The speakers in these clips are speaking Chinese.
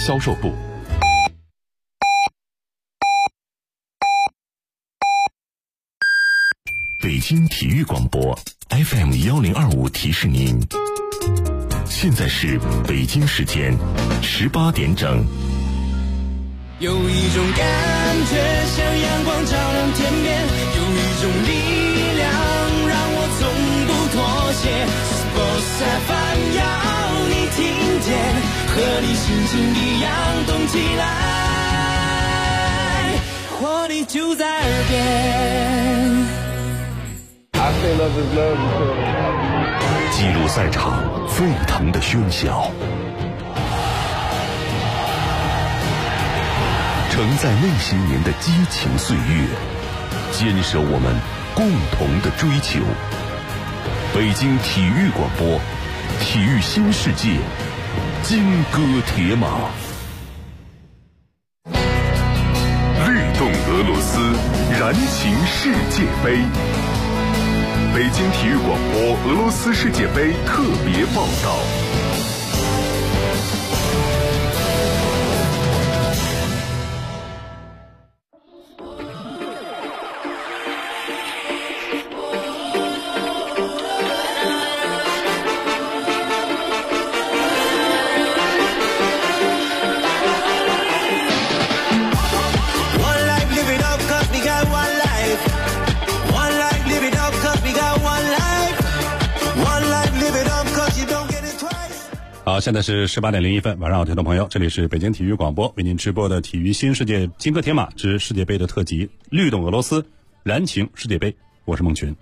销售部。北京体育广播 FM1025提示您，现在是北京时间18点整。 有一种感觉像阳光照亮天边，有一种力量让我从不妥协。Sports FM 要你听见，和你心情一样动起来，活力就在耳边。 记录赛场沸腾的喧嚣，承载那些年的激情岁月，坚守我们共同的追求。北京体育广播，体育新世界，金戈铁马。律动俄罗斯，燃情世界杯。北京体育广播俄罗斯世界杯特别报道。 好，现在是18点01分，晚上好，听众朋友，这里是北京体育广播为您直播的体育新世界金戈铁马之世界杯的特辑，律动俄罗斯，燃情世界杯，我是孟群。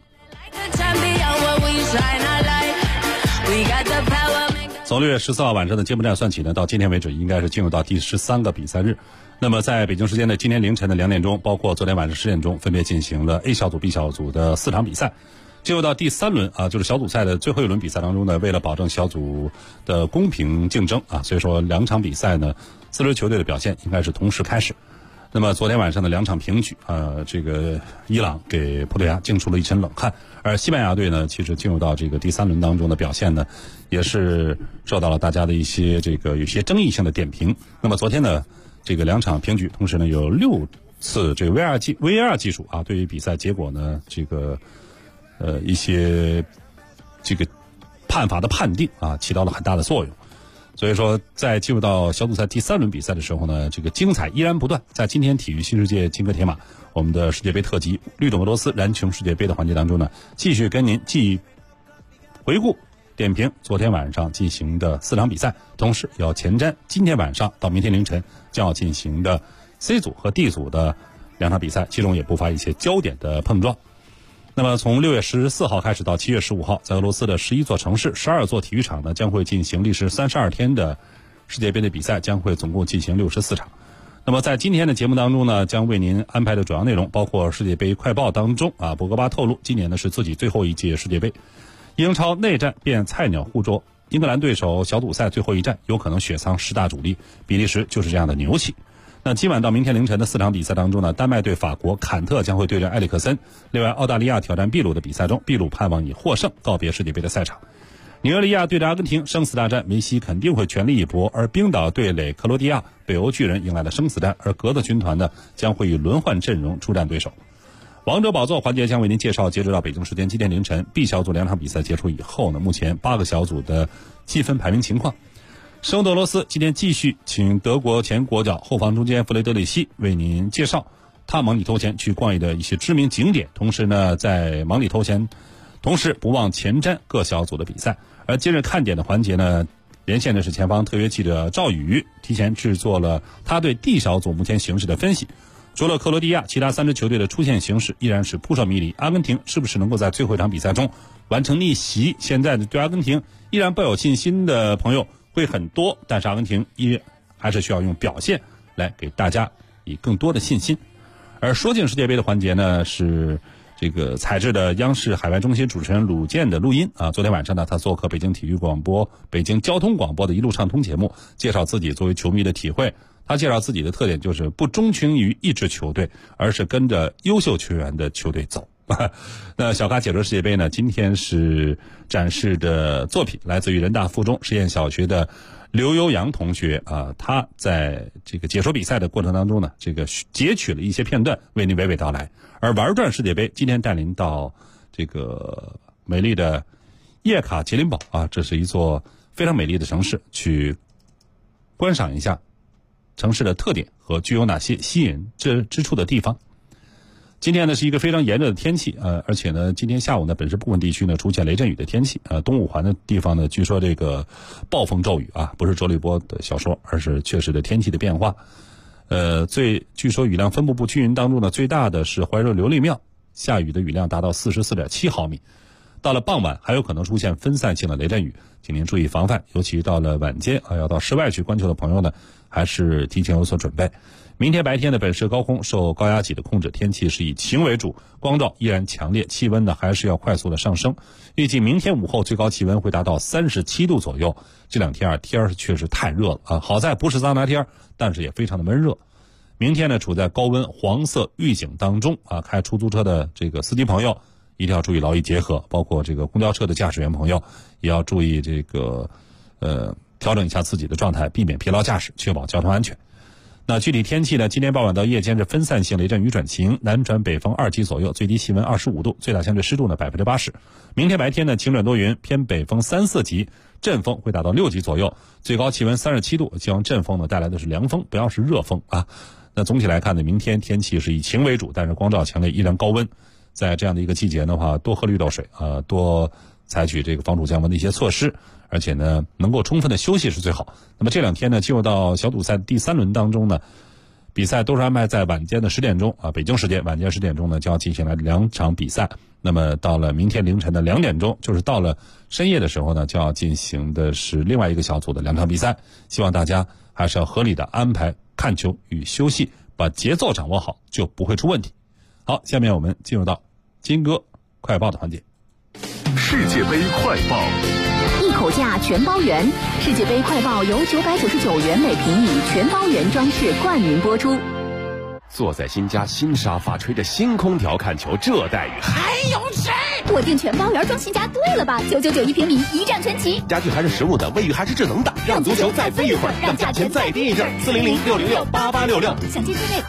从6月14号晚上的揭幕战算起呢，到今天为止应该是进入到第13个比赛日。那么在北京时间的今天凌晨的2点钟，包括昨天晚上10点钟，分别进行了 A 小组 B 小组的4场比赛。进入到第3轮啊，就是小组赛的最后一轮比赛当中呢，为了保证小组的公平竞争啊，所以说2场比赛呢，4支球队的表现应该是同时开始。那么昨天晚上的2场平局这个伊朗给葡萄牙惊出了一身冷汗，而西班牙队呢，其实进入到这个第3轮当中的表现呢，也是受到了大家的一些有些争议性的点评。那么昨天呢，这个2场平局，同时呢有6次这个 VAR 技术啊，对于比赛结果呢一些判罚的判定啊，起到了很大的作用。所以说在进入到小组赛第3轮比赛的时候呢，这个精彩依然不断。在今天体育新世界金戈铁马我们的世界杯特辑律动俄罗斯燃情世界杯的环节当中呢，继续跟您回顾点评昨天晚上进行的4场比赛，同时要前瞻今天晚上到明天凌晨将要进行的 C 组和 D 组的2场比赛，其中也不乏一些焦点的碰撞。那么从6月14号开始到7月15号，在俄罗斯的11座城市12座体育场呢，将会进行历时32天的世界杯的比赛，将会总共进行64场。那么在今天的节目当中呢，将为您安排的主要内容包括世界杯快报当中啊，博格巴透露今年呢是自己最后一届世界杯。英超内战变菜鸟互啄，英格兰对手小组赛最后一战有可能雪藏10大主力，比利时就是这样的牛气。那今晚到明天凌晨的4场比赛当中呢，丹麦对法国，坎特将会对阵埃里克森。另外，澳大利亚挑战秘鲁的比赛中，秘鲁盼望以获胜告别世界杯的赛场。尼日利亚对阵阿根廷，生死大战，梅西肯定会全力一搏。而冰岛对垒克罗地亚，北欧巨人迎来了生死战，而格子军团呢将会以轮换阵容出战对手。王者宝座环节将为您介绍，截止到北京时间今天凌晨 B 小组2场比赛结束以后呢，目前8个小组的积分排名情况。圣德罗斯今天继续请德国前国脚后防中坚弗雷德里希为您介绍他忙里偷闲去逛的一些知名景点，同时呢在忙里偷闲同时不忘前瞻各小组的比赛。而今日看点的环节呢，连线的是前方特约记者赵宇，提前制作了他对 D 小组目前形势的分析。除了克罗地亚，其他3支球队的出线形势依然是扑朔迷离。阿根廷是不是能够在最后一场比赛中完成逆袭？现在对阿根廷依然抱有信心的朋友会很多，但是阿根廷还是需要用表现来给大家以更多的信心。而说进世界杯的环节呢，是这个采制的央视海外中心主持人鲁健的录音啊。昨天晚上呢，他做客北京体育广播、北京交通广播的一路畅通节目，介绍自己作为球迷的体会。他介绍自己的特点就是不钟情于一支球队，而是跟着优秀球员的球队走。那小咖解说世界杯呢，今天是展示的作品来自于人大附中实验小学的刘悠阳同学啊，他在这个解说比赛的过程当中呢，这个截取了一些片段为您娓娓道来。而玩转世界杯今天带您到这个美丽的叶卡捷琳堡啊，这是一座非常美丽的城市，去观赏一下城市的特点和具有哪些吸引之处的地方。今天呢是一个非常炎热的天气，而且呢今天下午呢本市部分地区呢出现雷阵雨的天气，东五环的地方呢据说这个暴风骤雨啊，不是周立波的小说，而是确实的天气的变化。据说雨量分布不均匀当中呢，最大的是怀柔琉璃庙，下雨的雨量达到44.7毫米。到了傍晚还有可能出现分散性的雷阵雨，请您注意防范，尤其到了晚间要到室外去观球的朋友呢，还是提前有所准备。明天白天的本市高空受高压脊的控制，天气是以晴为主，光照依然强烈，气温呢还是要快速的上升。预计明天午后最高气温会达到37度左右。这两天天确实太热了啊，好在不是桑拿天，但是也非常的闷热。明天呢处在高温黄色预警当中啊，开出租车的这个司机朋友一定要注意劳逸结合，包括这个公交车的驾驶员朋友也要注意这个调整一下自己的状态，避免疲劳驾驶，确保交通安全。那具体天气呢，今天傍晚到夜间是分散性雷阵雨转晴，南转北风2级左右，最低气温25度，最大相对湿度呢80%。明天白天呢晴转多云，偏北风3、4级，阵风会达到6级左右，最高气温37度，希望阵风呢带来的是凉风，不要是热风啊。那总体来看呢，明天天气是以晴为主，但是光照强烈，依然高温。在这样的一个季节的话，多喝绿豆水多采取这个防暑降温的一些措施，而且呢能够充分的休息是最好。那么这两天呢进入到小组赛第3轮当中呢，比赛都是安排在晚间的10点钟啊，北京时间晚间10点钟呢就要进行了2场比赛。那么到了明天凌晨的2点钟，就是到了深夜的时候呢，就要进行的是另外一个小组的2场比赛。希望大家还是要合理的安排看球与休息，把节奏掌握好，就不会出问题。好，下面我们进入到金哥快报的环节。 世界杯快报， 一口价全包圆。世界杯快报由999元每平米全包圆装饰冠名播出。 坐在新家新沙发，吹着新空调看球，这待遇还有谁？ 我订全包圆装新家对了吧？999一平米，一站全齐。 家具还是实物的，卫浴还是智能的，让足球再飞一会儿，让价钱再低一阵。400-606-8866， 详见订阅。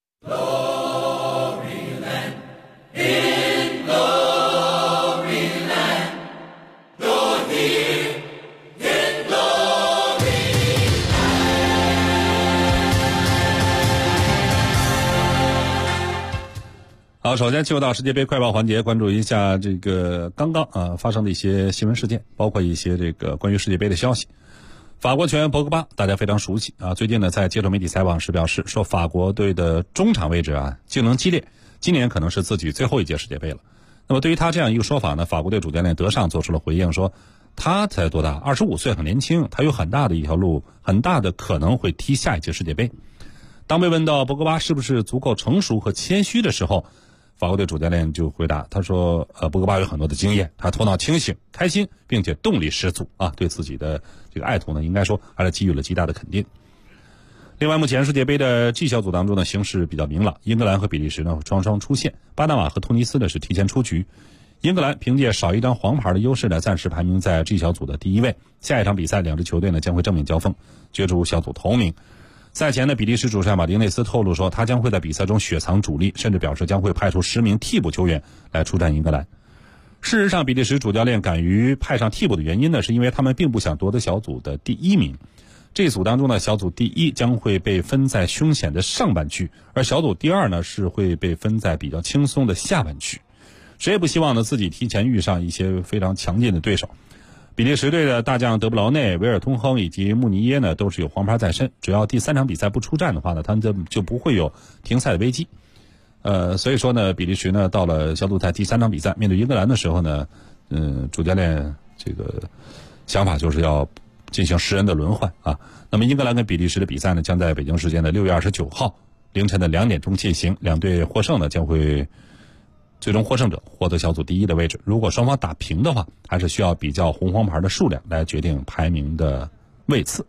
好，首先进入到世界杯快报环节，关注一下这个刚刚发生的一些新闻事件，包括一些这个关于世界杯的消息。法国球员博格巴大家非常熟悉啊，最近呢在接受媒体采访时表示说，法国队的中场位置竞争激烈，今年可能是自己最后一届世界杯了。那么对于他这样一个说法呢，法国队主教练德尚做出了回应，说他才多大，25岁，很年轻，他有很大的一条路，很大的可能会踢下一届世界杯。当被问到博格巴是不是足够成熟和谦虚的时候，法国队主教练就回答，他说博格巴有很多的经验，他头脑清醒，开心，并且动力十足啊，对自己的这个爱徒呢应该说还是给予了极大的肯定。另外，目前世界杯的 G 小组当中呢形势比较明朗，英格兰和比利时呢双双出线，巴拿马和突尼斯呢是提前出局。英格兰凭借少一张黄牌的优势呢，暂时排名在 G 小组的第1位。下一场比赛，两支球队呢将会正面交锋，角逐小组头名。赛前呢，比利时主帅马丁内斯透露说，他将会在比赛中雪藏主力，甚至表示将会派出10名替补球员来出战英格兰。事实上，比利时主教练敢于派上替补的原因呢，是因为他们并不想夺得小组的第1名。这一组当中呢，小组第1将会被分在凶险的上半区，而小组第2呢是会被分在比较轻松的下半区。谁也不希望呢自己提前遇上一些非常强劲的对手。比利时队的大将德布劳内、维尔通亨以及穆尼耶呢都是有黄牌在身，只要第3场比赛不出战的话呢，他们就不会有停赛的危机。所以说呢，比利时呢到了小组赛第3场比赛面对英格兰的时候呢，主教练这个想法就是要进行10人的轮换啊。那么英格兰跟比利时的比赛呢，将在北京时间的6月29号凌晨的2点钟进行，两队获胜呢将会最终获胜者获得小组第1的位置。如果双方打平的话，还是需要比较红黄牌的数量来决定排名的位次。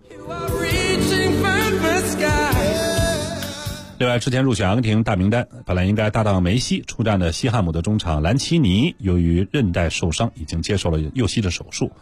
另外，之前入选阿根廷大名单，本来应该搭档梅西出战的西汉姆的中场兰奇尼，由于韧带受伤，已经接受了右膝的手术。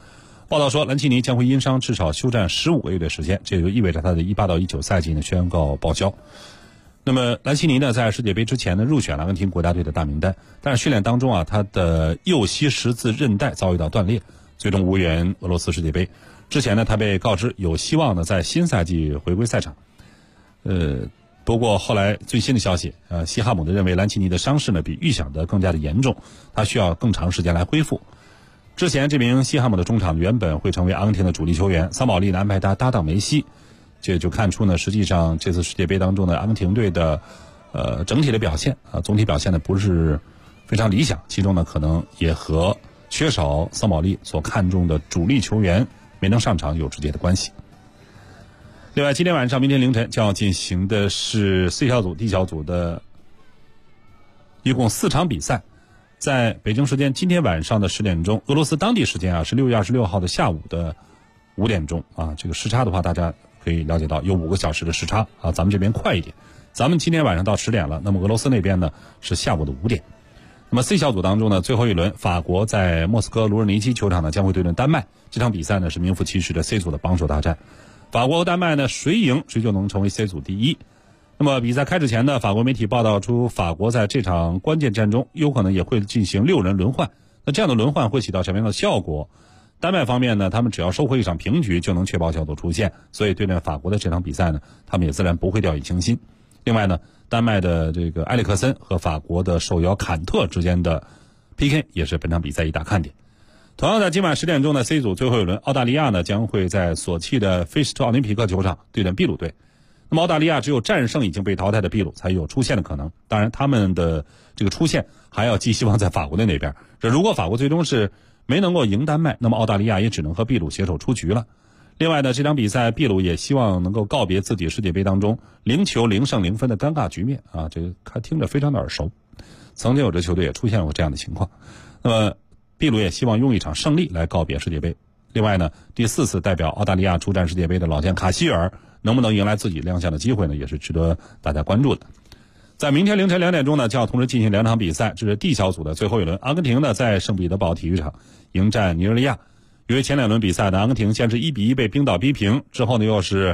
报道说，兰奇尼将会因伤至少休战15个月的时间，这也就意味着他的18到19赛季呢宣告报销。那么兰奇尼呢，在世界杯之前呢入选了阿根廷国家队的大名单，但是训练当中啊，他的右膝十字韧带遭遇到断裂，最终无缘俄罗斯世界杯。之前呢，他被告知有希望呢在新赛季回归赛场。不过后来最新的消息，西汉姆的认为兰奇尼的伤势呢比预想的更加的严重，他需要更长时间来恢复。之前这名西汉姆的中场原本会成为阿根廷的主力球员，桑保利安排他搭档梅西，这就看出呢，实际上这次世界杯当中的阿根廷队的整体的表现总体表现呢不是非常理想，其中呢可能也和缺少桑保利所看重的主力球员没能上场有直接的关系。另外，今天晚上、明天凌晨将要进行的是 C 小组、D 小组的一共4场比赛。在北京时间今天晚上的10点钟，俄罗斯当地时间是6月26号的下午的5点钟这个时差的话，大家可以了解到有5个小时的时差咱们这边快一点。咱们今天晚上到10点了，那么俄罗斯那边呢是下午的5点。那么 C 小组当中呢，最后一轮法国在莫斯科卢日尼基球场呢将会对阵丹麦，这场比赛呢是名副其实的 C 组的榜首大战。法国和丹麦呢谁赢谁就能成为 C 组第一。那么比赛开始前呢，法国媒体报道出法国在这场关键战中有可能也会进行6人轮换。那这样的轮换会起到什么样的效果？丹麦方面呢，他们只要收获一场平局就能确保小组出线，所以对阵法国的这场比赛呢，他们也自然不会掉以轻心。另外呢，丹麦的这个埃里克森和法国的受邀坎特之间的 PK 也是本场比赛一大看点。同样在今晚10点钟的 C 组最后一轮，澳大利亚呢将会在索契的菲斯特奥林匹克球场对阵秘鲁队。那么澳大利亚只有战胜已经被淘汰的秘鲁才有出线的可能，当然他们的这个出线还要寄希望在法国的那边。这如果法国最终是没能够赢丹麦，那么澳大利亚也只能和秘鲁携手出局了。另外呢，这场比赛秘鲁也希望能够告别自己世界杯当中0球0胜0分的尴尬局面这个听着非常的耳熟，曾经有支球队也出现过这样的情况。那么秘鲁也希望用一场胜利来告别世界杯。另外呢，第4次代表澳大利亚出战世界杯的老将卡希尔能不能迎来自己亮相的机会呢，也是值得大家关注的。在明天凌晨2点钟呢，将要同时进行2场比赛，这是 D 小组的最后一轮。阿根廷呢在圣彼得堡体育场迎战尼日利亚。由于前2轮比赛呢，阿根廷先是1-1被冰岛逼平，之后呢又是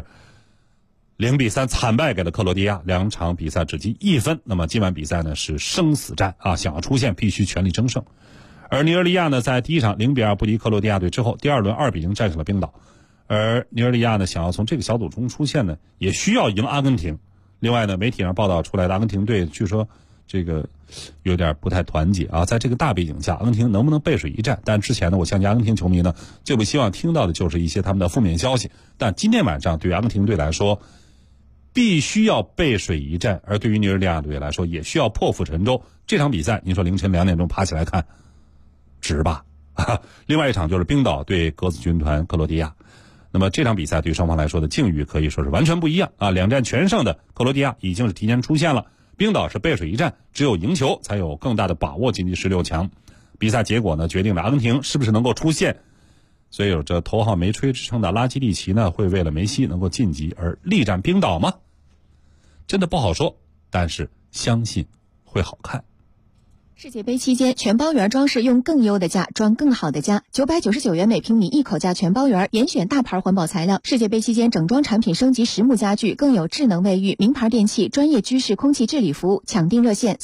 0-3惨败给了克罗地亚，2场比赛只积1分。那么今晚比赛呢是生死战想要出线必须全力争胜。而尼日利亚呢在第1场0-2不敌克罗地亚队之后，第2轮2-0战胜了冰岛。而尼日利亚呢想要从这个小组中出线呢，也需要赢阿根廷。另外呢，媒体上报道出来的阿根廷队据说这个有点不太团结在这个大背景下，阿根廷能不能背水一战？但之前呢，我相信阿根廷球迷呢最不希望听到的就是一些他们的负面消息。但今天晚上对于阿根廷队来说，必须要背水一战，而对于尼日利亚队来说，也需要破釜沉舟。这场比赛，您说凌晨2点钟爬起来看，值吧？另外一场就是冰岛对格子军团克罗地亚。那么这场比赛对双方来说的境遇可以说是完全不一样2战全胜的克罗地亚已经是提前出线了，冰岛是背水一战，只有赢球才有更大的把握晋级16强。比赛结果呢，决定了阿根廷是不是能够出线。所以有着头号梅吹之称的拉基蒂奇呢，会为了梅西能够晋级而力战冰岛吗？真的不好说，但是相信会好看。 世界杯期间，全包园装饰用更优的价装更好的家，999元每平米一口价全包园，严选大牌环保材料。世界杯期间，整装产品升级实木家具，更有智能卫浴、名牌电器、专业居室空气治理服务。抢订热线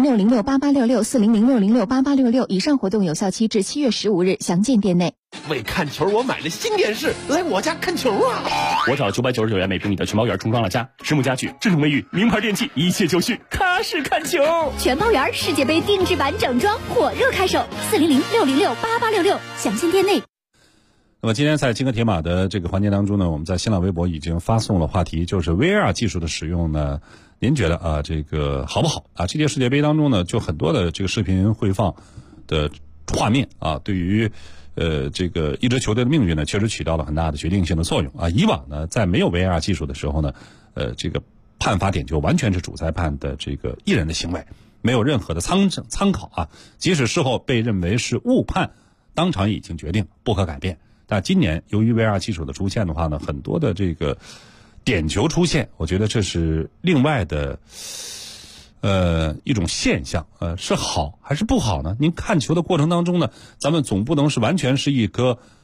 4006068866，4006068866。以上活动有效期至7月15日，详见店内。 为看球，我买了新电视，来我家看球啊！ 我找999元每平米的全包园重装了家，实木家具、智能卫浴、名牌电器，一切就绪，踏实看球。 全包园世界杯定制版整装火热开售，4006068866，详见店内。 那么今天在金戈铁马的这个环节当中呢，我们在新浪微博已经发送了话题，就是 VR 技术的使用呢，您觉得这个好不好这届世界杯当中呢，就很多的这个视频汇放的画面对于这个一支球队的命运呢，确实起到了很大的决定性的作用以往呢，在没有 VR 技术的时候呢，这个判罚点就完全是主裁判的这个一人的行为，没有任何的参考即使事后被认为是误判，当场已经决定不可改变。但今年由于 VR 技术的出现的话呢，很多的这个点球出现，我觉得这是另外的一种现象，是好还是不好呢？您看球的过程当中呢，咱们总不能是完全是一颗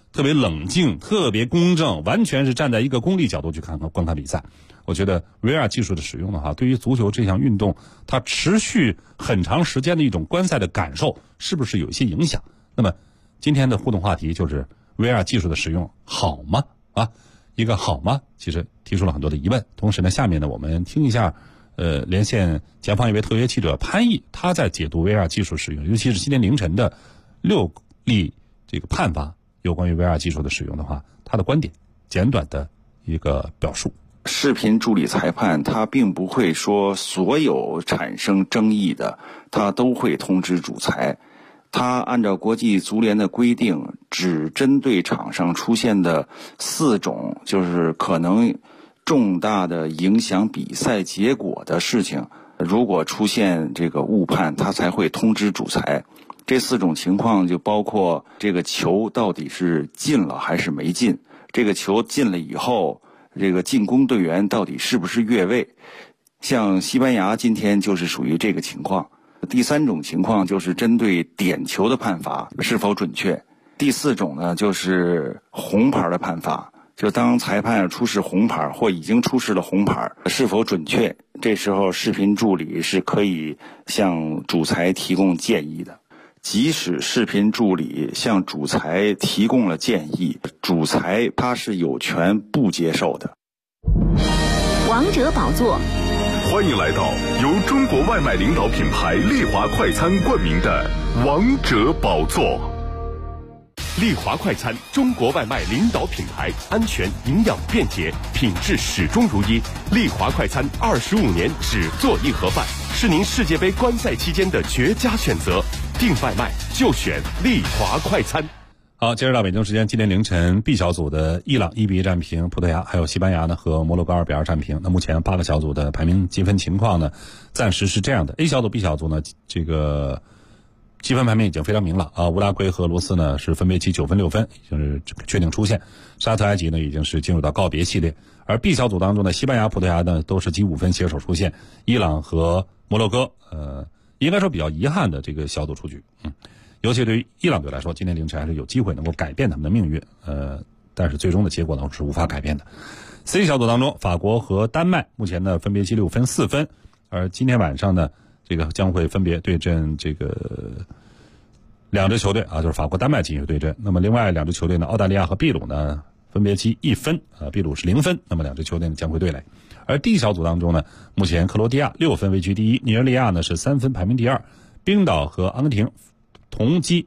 特别冷静、特别公正，完全是站在一个功利角度去观看比赛。我觉得 VR 技术的使用的话，对于足球这项运动，它持续很长时间的一种观赛的感受，是不是有一些影响？那么今天的互动话题就是 VR 技术的使用好吗？一个好吗？其实提出了很多的疑问。同时呢，下面呢我们听一下连线前方一位特约记者潘毅，他在解读 VR 技术使用，尤其是今天凌晨的6例这个判罚有关于 VR 技术的使用的话，他的观点简短的一个表述。 视频助理裁判他并不会说所有产生争议的他都会通知主裁，他按照国际足联的规定，只针对场上出现的4种就是可能重大的影响比赛结果的事情，如果出现这个误判，他才会通知主裁。这4种情况就包括这个球到底是进了还是没进，这个球进了以后，这个进攻队员到底是不是越位，像西班牙今天就是属于这个情况。第3种情况就是针对点球的判罚是否准确。第4种呢，就是红牌的判罚，就当裁判出示红牌或已经出示了红牌是否准确，这时候视频助理是可以向主裁提供建议的。即使视频助理向主裁提供了建议，主裁他是有权不接受的。 王者宝座， 欢迎来到由中国外卖领导品牌丽华快餐冠名的王者宝座。 丽华快餐，中国外卖领导品牌，安全、营养、便捷，品质始终如一。丽华快餐25年只做一盒饭，是您世界杯观赛期间的绝佳选择。订外卖就选丽华快餐。 好，接着到北京时间今天凌晨 B 小组的伊朗1-1战平葡萄牙，还有西班牙呢和摩洛哥2-2战平。那目前8个小组的排名积分情况呢，暂时是这样的。A 小组 B 小组呢，这个积分排名已经非常明朗啊，乌拉圭和俄罗斯呢是分别积9分6分，已经是确定出线。沙特埃及呢已经是进入到告别系列，而 B 小组当中呢，西班牙、葡萄牙呢都是积5分携手出线，伊朗和摩洛哥应该说比较遗憾的这个小组出局。尤其对于伊朗队来说，今天凌晨还是有机会能够改变他们的命运，但是最终的结果呢是无法改变的。C 小组当中，法国和丹麦目前呢分别积6分4分，而今天晚上呢，这个将会分别对阵这个2支球队啊，就是法国、丹麦进行对阵。那么另外2支球队呢，澳大利亚和秘鲁呢分别积1分，秘鲁是0分，那么2支球队呢将会对垒。而 D 小组当中呢，目前克罗地亚6分位居第一，尼日利亚呢是3分排名第二，冰岛和阿根廷同积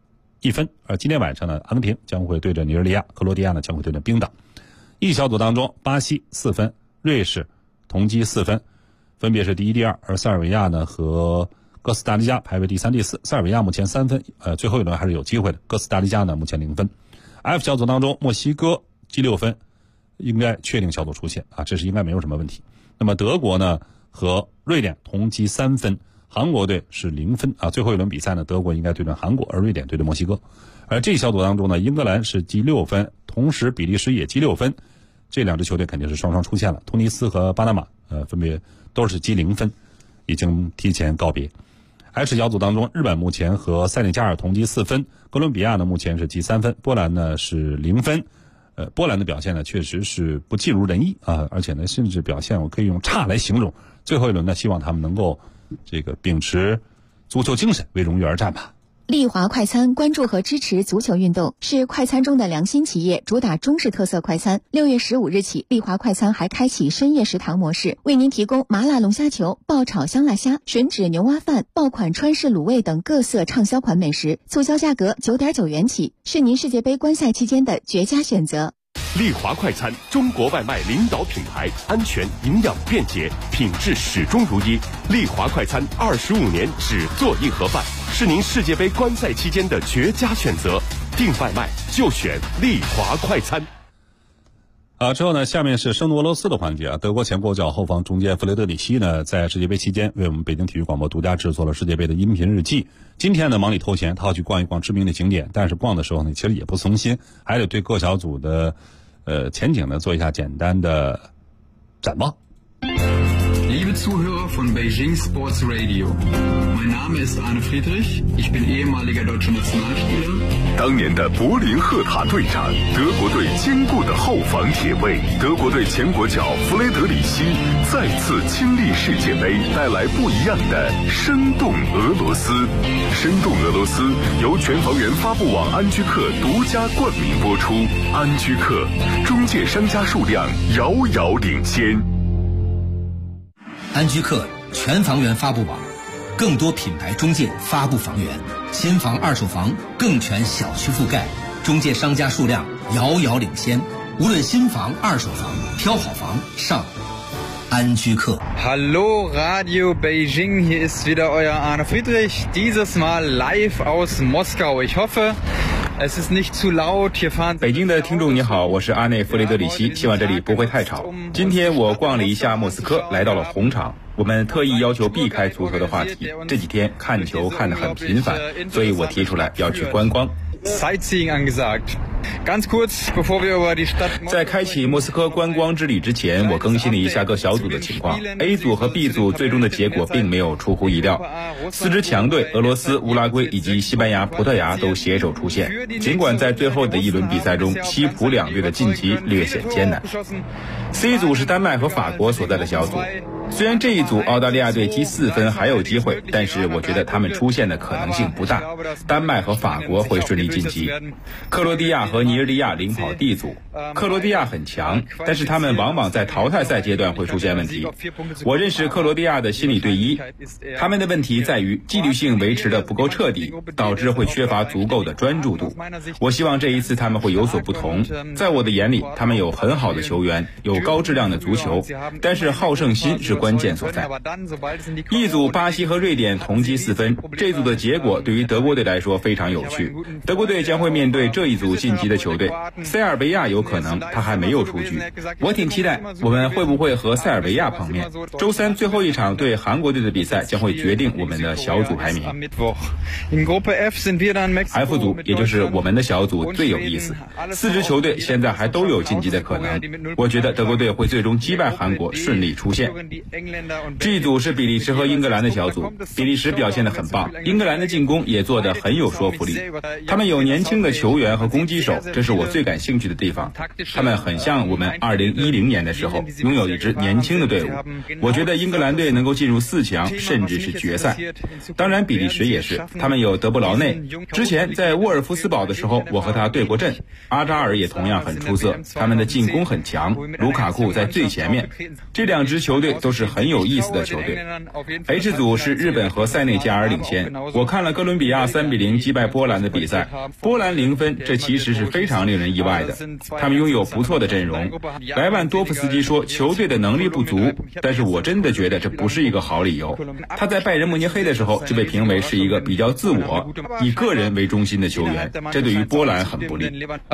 1分。而今天晚上呢，阿根廷将会对阵尼日利亚，克罗地亚呢将会对阵冰岛。E 小组当中，巴西4分，瑞士同积4分，分别是第一、第二。而塞尔维亚呢和哥斯达黎加排为第3、第4，塞尔维亚目前3分，最后一轮还是有机会的。哥斯达黎加呢目前0分。F 小组当中，墨西哥积6分，应该确定小组出线啊，这是应该没有什么问题。那么德国呢和瑞典同积3分，韩国队是0分啊。最后一轮比赛呢，德国应该对阵韩国，而瑞典对阵墨西哥。而这小组当中呢，英格兰是积6分，同时比利时也积6分，这2支球队肯定是双双出线了。突尼斯和巴拿马分别都是积0分，已经提前告别。H 小组当中，日本目前和塞内加尔同积4分，哥伦比亚呢目前是积3分，波兰呢是0分。波兰的表现呢确实是不尽如人意啊，而且呢甚至表现我可以用差来形容。最后一轮呢，希望他们能够这个秉持足球精神，为荣誉而战吧。 丽华快餐关注和支持足球运动，是快餐中的良心企业，主打中式特色快餐。6月15日起，丽华快餐还开启深夜食堂模式，为您提供麻辣龙虾球、爆炒香辣虾、吮指牛蛙饭、爆款川式卤味等各色畅销款美食，促销价格9.9元起，是您世界杯观赛期间的绝佳选择。 丽华快餐，中国外卖领导品牌，安全、营养、便捷，品质始终如一。丽华快餐25年只做一盒饭，是您世界杯观赛期间的绝佳选择。订外卖就选丽华快餐。 之后呢，下面是深入俄罗斯的环节啊。德国前国脚后防中坚弗雷德里希呢，在世界杯期间为我们北京体育广播独家制作了世界杯的音频日记。今天呢，忙里偷闲，他要去逛一逛知名的景点，但是逛的时候呢，其实也不松心，还得对各小组的前景呢做一下简单的展望。 Liebe Zuhörer von Beijing Sports Radio, mein Name ist Arne Friedrich, ich bin ehemaliger deutscher Nationalspieler。 当年的柏林赫塔队长，德国队坚固的后防铁卫，德国队前国脚弗雷德里希再次亲历世界杯，带来不一样的生动俄罗斯。生动俄罗斯由全房源发布网安居客独家冠名播出。安居客中介商家数量遥遥领先。 安居客全房源发布网，更多品牌中介发布房源，新房二手房更全小区覆盖，中介商家数量遥遥领先。无论新房二手房，挑好房上安居客。 Hallo Radio Beijing, hier ist wieder euer Arne Friedrich, dieses Mal live aus Moskau. Ich hoffe, es ist nicht zu laut. Hier fahren 北京的听众你好，我是阿内弗雷德里希，希望这里不会太吵。今天我逛了一下莫斯科，来到了红场。我们特意要求避开足球的话题，这几天看球看得很频繁，所以我提出来要去观光。 Sightseeing angesagt. Ganz kurz, bevor wir über die Stadt 在开启莫斯科观光之旅之前，我更新了一下各小组的情况。A 组和 B 组最终的结果并没有出乎意料，4支强队俄罗斯、乌拉圭以及西班牙、葡萄牙都携手出线。尽管在最后的一轮比赛中，西葡两队的晋级略显艰难。C 组是丹麦和法国所在的小组。 虽然这一组澳大利亚队积4分还有机会，但是我觉得他们出现的可能性不大。丹麦和法国会顺利晋级，克罗地亚和尼日利亚领跑 D 组。克罗地亚很强，但是他们往往在淘汰赛阶段会出现问题。我认识克罗地亚的心理队医，他们的问题在于纪律性维持的不够彻底，导致会缺乏足够的专注度。我希望这一次他们会有所不同。在我的眼里，他们有很好的球员，有高质量的足球，但是好胜心是关键所在。一组巴西和瑞典同积4分，这组的结果对于德国队来说非常有趣。德国队将会面对这一组晋级的球队，塞尔维亚有可能他还没有出局。我挺期待我们会不会和塞尔维亚碰面。周三最后一场对韩国队的比赛将会决定我们的小组排名。F 组也就是我们的小组最有意思，4支球队现在还都有晋级的可能。我觉得德国队会最终击败韩国，顺利出线。G 组是比利时和英格兰的小组，比利时表现得很棒，英格兰的进攻也做得很有说服力。他们有年轻的球员和攻击手，这是我最感兴趣的地方。他们很像我们2010年的时候，拥有一支年轻的队伍。我觉得英格兰队能够进入4强，甚至是决赛。当然，比利时也是，他们有德布劳内。之前在沃尔夫斯堡的时候，我和他对过阵。阿扎尔也同样很出色，他们的进攻很强，卢卡库在最前面。这2支球队都是很有意思的球队。H 组是日本和塞内加尔领先。我看了哥伦比亚3-0击败波兰的比赛，波兰0分，这其实是非常令人意外的。他们拥有不错的阵容。莱万多夫斯基说球队的能力不足，但是我真的觉得这不是一个好理由。他在拜仁慕尼黑的时候就被评为是一个比较自我、以个人为中心的球员，这对于波兰很不利。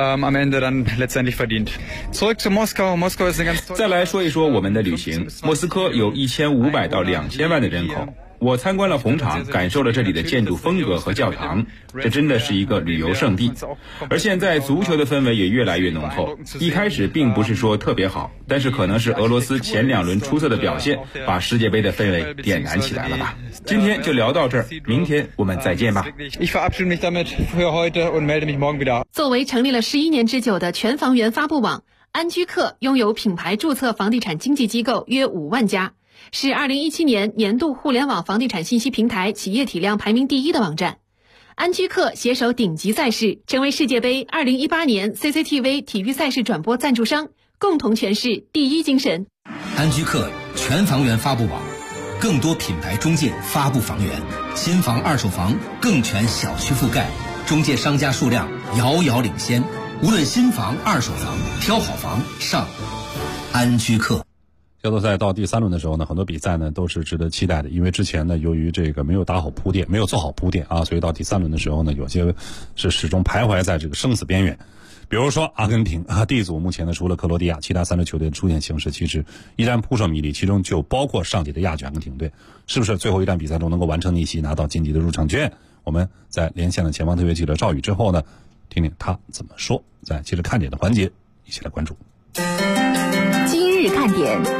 再来说一说我们的旅行。莫斯科有1500到2000万的人口。我参观了红场，感受了这里的建筑风格和教堂，这真的是一个旅游胜地。而现在足球的氛围也越来越浓厚，一开始并不是说特别好，但是可能是俄罗斯前2轮出色的表现，把世界杯的氛围点燃起来了吧。今天就聊到这儿，明天我们再见吧。 作为成立了11年之久的全房源发布网，安居客拥有品牌注册房地产经纪机构约5万家，是2017年年度互联网房地产信息平台企业体量排名第1的网站。安居客携手顶级赛事，成为世界杯2018年 CCTV 体育赛事转播赞助商，共同诠释第一精神。 安居客全房源发布网，更多品牌中介发布房源，新房二手房更全小区覆盖，中介商家数量遥遥领先。无论新房二手房，挑好房上安居客。 小组赛到第3轮的时候呢，很多比赛呢都是值得期待的，因为之前呢由于这个没有打好铺垫，没有做好铺垫啊，所以到第3轮的时候呢，有些是始终徘徊在这个生死边缘。比如说阿根廷啊 ，D 组目前呢除了克罗地亚，其他3支球队的出现形势其实依然扑朔迷离，其中就包括上届的亚军阿根廷队，是不是最后一站比赛中能够完成逆袭，拿到晋级的入场券？我们在连线了前方特约记者赵宇之后呢，听听他怎么说。在接着看点的环节，一起来关注今日看点。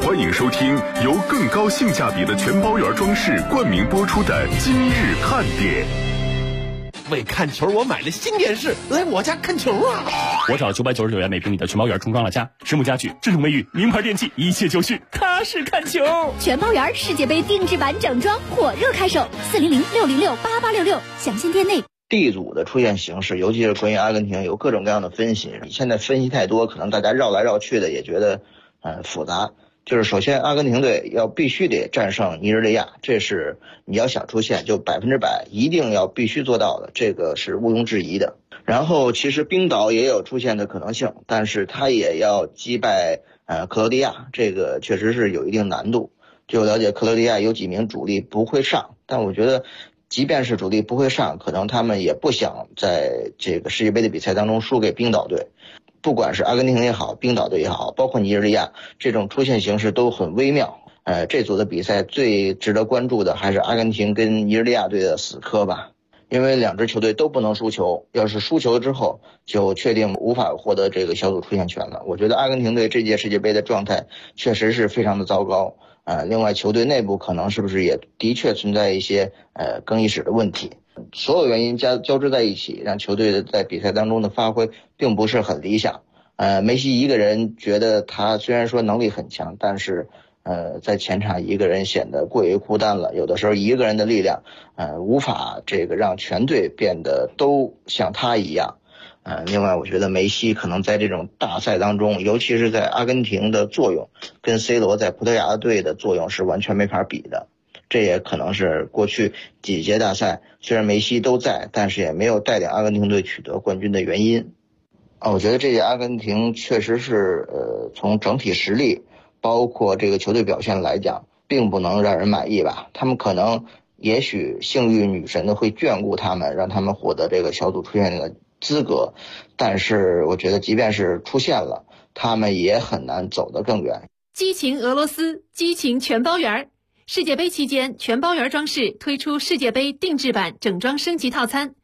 欢迎收听由更高性价比的全包圆装饰冠名播出的今日看点。 为看球，我买了新电视，来我家看球啊！ 我找999元每平米的全包圆重装了家，实木家具、智能卫浴、名牌电器，一切就绪，踏实看球。 全包圆世界杯定制版整装火热开售，400-606-8866，详见店内。 D 组的出现形势，尤其是关于阿根廷，有各种各样的分析。现在分析太多，可能大家绕来绕去的也觉得复杂。就是首先，阿根廷队必须得战胜尼日利亚，这是你要想出线就100%一定要必须做到的，这个是毋庸置疑的。然后其实冰岛也有出线的可能性，但是他也要击败克罗地亚，这个确实是有一定难度。据我了解，克罗地亚有几名主力不会上，但我觉得即便是主力不会上，可能他们也不想在这个世界杯的比赛当中输给冰岛队。不管是阿根廷也好，冰岛队也好，包括尼日利亚，这种出现形势都很微妙。这组的比赛最值得关注的还是阿根廷跟尼日利亚队的死磕吧，因为两支球队都不能输球，要是输球之后就确定无法获得这个小组出线权了。我觉得阿根廷队这届世界杯的状态确实是非常的糟糕。另外球队内部可能是不是也的确存在一些更衣室的问题。所有原因交织在一起，让球队在比赛当中的发挥并不是很理想。梅西一个人觉得他虽然说能力很强，但是在前场一个人显得过于孤单了。有的时候一个人的力量无法这个让全队变得都像他一样。另外我觉得梅西可能在这种大赛当中，尤其是在阿根廷的作用跟 C 罗在葡萄牙队的作用是完全没法比的。这也可能是过去几届大赛虽然梅西都在，但是也没有带领阿根廷队取得冠军的原因。我觉得这届阿根廷确实是从整体实力包括这个球队表现来讲并不能让人满意吧。他们可能也许幸运女神的会眷顾他们，让他们获得这个小组出线的资格，但是我觉得即便是出现了，他们也很难走得更远。 激情俄罗斯，激情全包圆。世界杯期间，全包圆装饰推出世界杯定制版整装升级套餐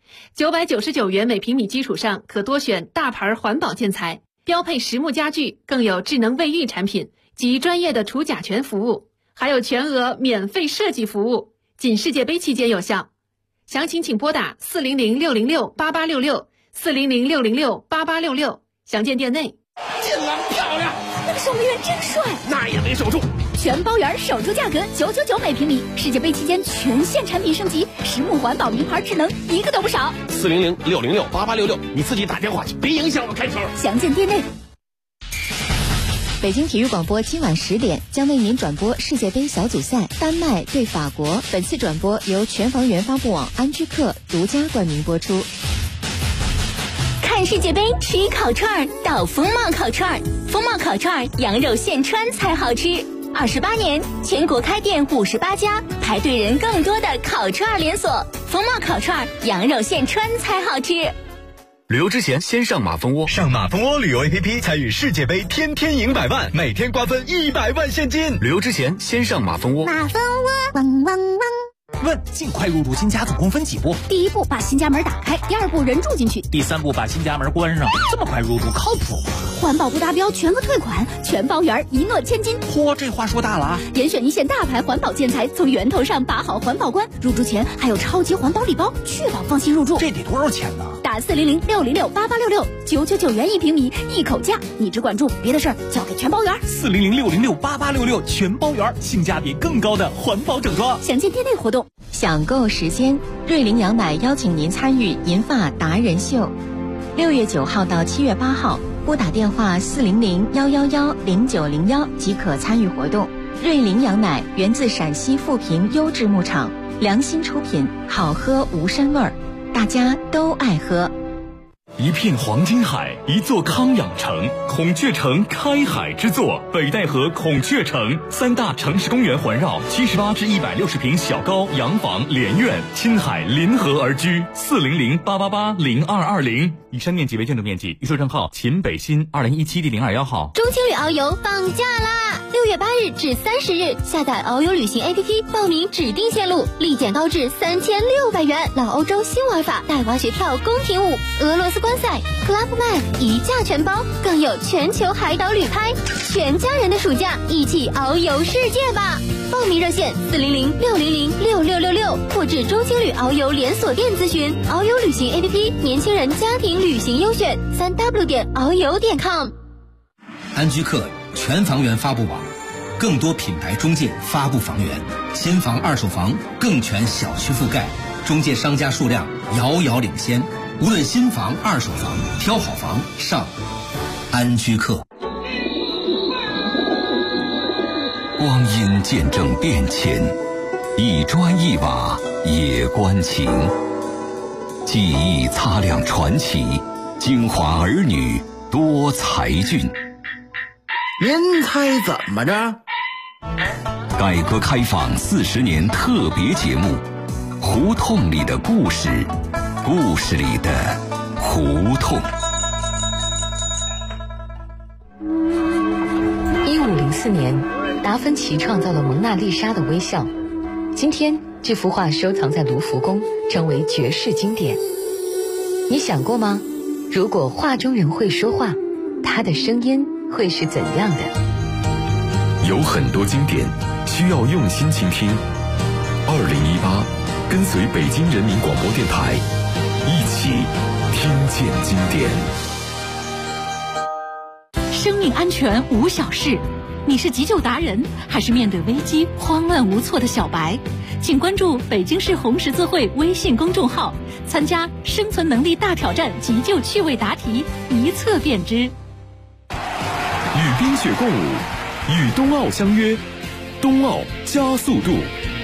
，999元每平米基础上可多选大牌环保建材，标配实木家具，更有智能卫浴产品及专业的除甲醛服务，还有全额免费设计服务，仅世界杯期间有效。详情请拨打400-606-8866，400-606-8866，详见店内。 进了，漂亮！ 那个守门员真帅， 那也没守住。 全包圆守住价格999每平米，世界杯期间全线产品升级，实木环保名牌智能一个都不少。 400-606-8866，你自己打电话去，别影响我看球。 详见店内。 北京体育广播今晚10点将为您转播世界杯小组赛丹麦对法国，本次转播由全房源发布网安居客独家冠名播出。 看世界杯吃烤串到风貌烤串，风貌烤串羊肉现穿才好吃。28年，全国开店58家，排队人更多的烤串连锁。风貌烤串羊肉现穿才好吃。 旅游之前先上马蜂窝，上马蜂窝旅游 APP 参与世界杯，天天赢100万，每天瓜分100万现金。旅游之前先上马蜂窝。 马蜂窝，汪汪汪。 问：尽快入住新家总共分几步？ 第一步把新家门打开，第二步人住进去， 第3步把新家门关上。这么快入住靠谱吗？ 环保不达标全额退款，全包圆一诺千金。 嚯，这话说大了啊！ 严选一线大牌环保建材，从源头上把好环保关。入住前还有超级环保礼包，确保放心入住。 这得多少钱呢？ 打400-606-8866，999元1平米，一口价，你只管住，别的事儿交给全包圆。 400-606-8866，全包圆，性价比更高的环保整装。 详见店内活动。 享购时间，瑞麟羊奶邀请您参与银发达人秀，6月9号到7月8号，拨打电话400-111-0901即可参与活动。瑞麟羊奶源自陕西富平优质牧场，良心出品，好喝无膻味儿，大家都爱喝。 一片黄金海，一座康养城，孔雀城开海之作，北戴河孔雀城，3大城市公园环绕，78至160平小高洋房连院，亲海临河而居。400-888-0220，以上面积为建筑面积，预售账号秦北新2017第021号。 中青旅遨游放假啦！6月8日至30日，下载遨游旅行 APP， 报名指定线路，立减高至3600元。老欧洲新玩法，带娃学跳宫廷舞，俄罗斯观赛 Club Med 一价全包，更有全球海岛旅拍，全家人的暑假一起遨游世界吧！报名热线400-600-6666，或至中青旅遨游连锁店咨询。遨游旅行 APP 年轻人家庭旅行优选，3w.遨游.com。 安居客全房源发布网，更多品牌中介发布房源，新房二手房更全小区覆盖，中介商家数量遥遥领先。无论新房二手房，挑好房上安居客。 光阴见证变迁，一砖一瓦也关情。记忆擦亮传奇，精华儿女多才俊。 您猜怎么着？ 改革开放40年特别节目，胡同里的故事，故事里的胡同。 1504年，达芬奇创造了蒙娜丽莎的微笑。今天，这幅画收藏在卢浮宫，成为绝世经典。你想过吗？如果画中人会说话，他的声音会是怎样的？ 有很多经典需要用心倾听。2018，跟随北京人民广播电台，一起听见经典。 生命安全无小事，你是急救达人，还是面对危机慌乱无措的小白？请关注北京市红十字会微信公众号，参加生存能力大挑战急救趣味答题，一测便知。 与冰雪共舞，与冬奥相约，冬奥加速度。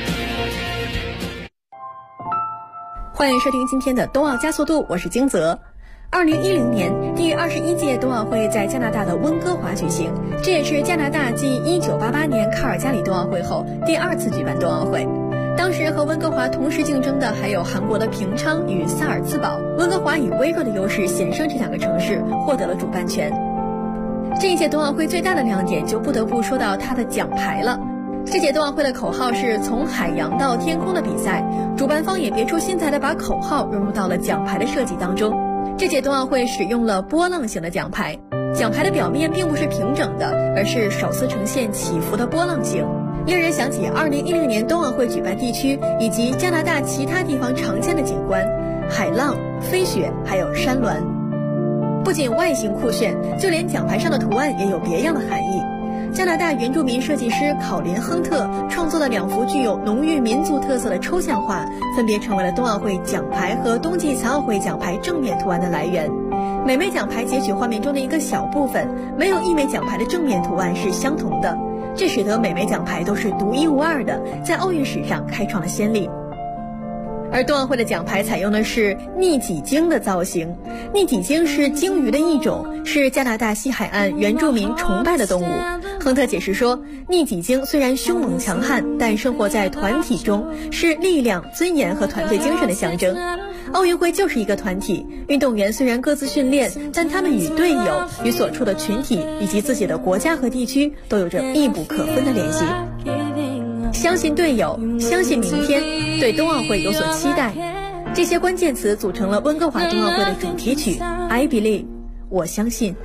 欢迎收听今天的冬奥加速度，我是金泽。2010年，第21届冬奥会在加拿大的温哥华举行，这也是加拿大继1988年卡尔加里冬奥会后第2次举办冬奥会。当时和温哥华同时竞争的还有韩国的平昌与萨尔茨堡，温哥华以微弱的优势险胜这2个城市，获得了主办权。这一届冬奥会最大的亮点就不得不说到它的奖牌了。这届冬奥会的口号是从海洋到天空的比赛，主办方也别出心裁地把口号融入到了奖牌的设计当中。这届冬奥会使用了波浪形的奖牌，奖牌的表面并不是平整的，而是首次呈现起伏的波浪形，令人想起2010年冬奥会举办地区以及加拿大其他地方常见的景观：海浪、飞雪，还有山峦。不仅外形酷炫，就连奖牌上的图案也有别样的含义。加拿大原住民设计师考林·亨特创作的2幅具有浓郁民族特色的抽象画，分别成为了冬奥会奖牌和冬季残奥会奖牌正面图案的来源。每枚奖牌截取画面中的一个小部分，没有一枚奖牌的正面图案是相同的，这使得每枚奖牌都是独一无二的，在奥运史上开创了先例。而冬奥会的奖牌采用的是逆戟鲸的造型，逆戟鲸是鲸鱼的一种，是加拿大西海岸原住民崇拜的动物。亨特解释说，逆戟鲸虽然凶猛强悍，但生活在团体中，是力量、尊严和团队精神的象征。奥运会就是一个团体，运动员虽然各自训练，但他们与队友、与所处的群体以及自己的国家和地区都有着密不可分的联系。相信队友，相信明天，对冬奥会有所期待，这些关键词组成了温哥华冬奥会的主题曲 I Believe， 我相信。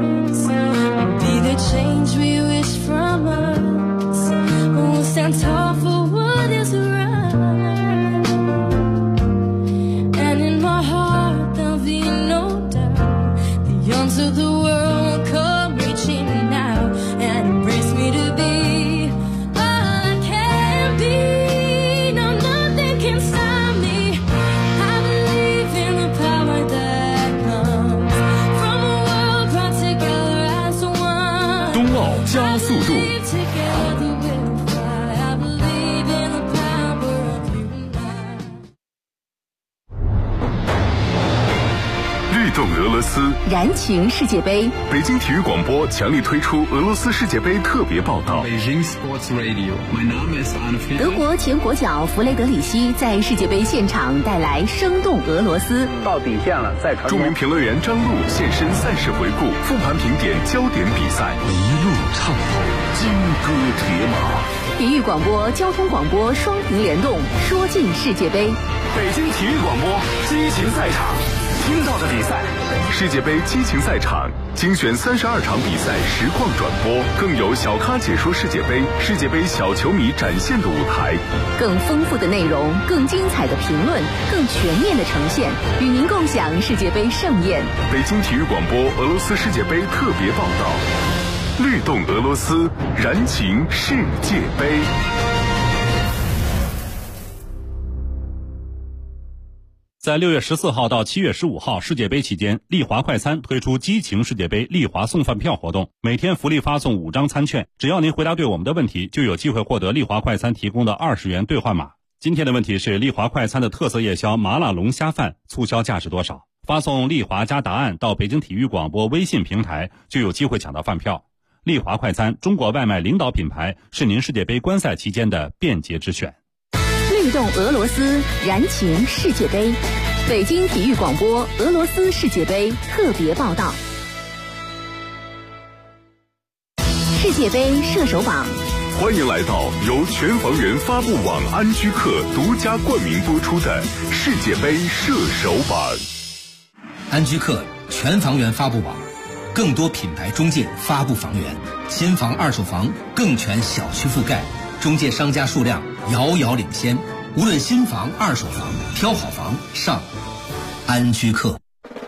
Change we wish from us. We'll stand tall. 动俄罗斯， 燃情世界杯。 北京体育广播强力推出俄罗斯世界杯特别报道。 德国前国脚弗雷德里希在世界杯现场带来生动俄罗斯。 到底线了，再传。 著名评论员张璐现身赛事回顾，复盘评点焦点比赛，一路畅通，金戈铁马。 体育广播、交通广播双屏联动，说尽世界杯。 北京体育广播激情赛场，听到的比赛。 世界杯激情赛场精选32场比赛实况转播，更有小咖解说世界杯，世界杯小球迷展现的舞台， 更丰富的内容，更精彩的评论，更全面的呈现，与您共享世界杯盛宴。 北京体育广播俄罗斯世界杯特别报道，律动俄罗斯，燃情世界杯。 在6月14号到7月15号世界杯期间，利华快餐推出激情世界杯利华送饭票活动，每天福利发送5张餐券，只要您回答对我们的问题，就有机会获得利华快餐提供的20元兑换码。今天的问题是利华快餐的特色夜宵麻辣龙虾饭促销价是多少？发送利华加答案到北京体育广播微信平台，就有机会抢到饭票。利华快餐，中国外卖领导品牌，是您世界杯观赛期间的便捷之选。 律动俄罗斯，燃情世界杯。北京体育广播俄罗斯世界杯特别报道。世界杯射手榜， 欢迎来到由全房源发布网安居客独家冠名播出的世界杯射手榜。 安居客全房源发布网，更多品牌中介发布房源，新房二手房更全小区覆盖，中介商家数量遥遥领先。无论新房二手房，挑好房上安居客。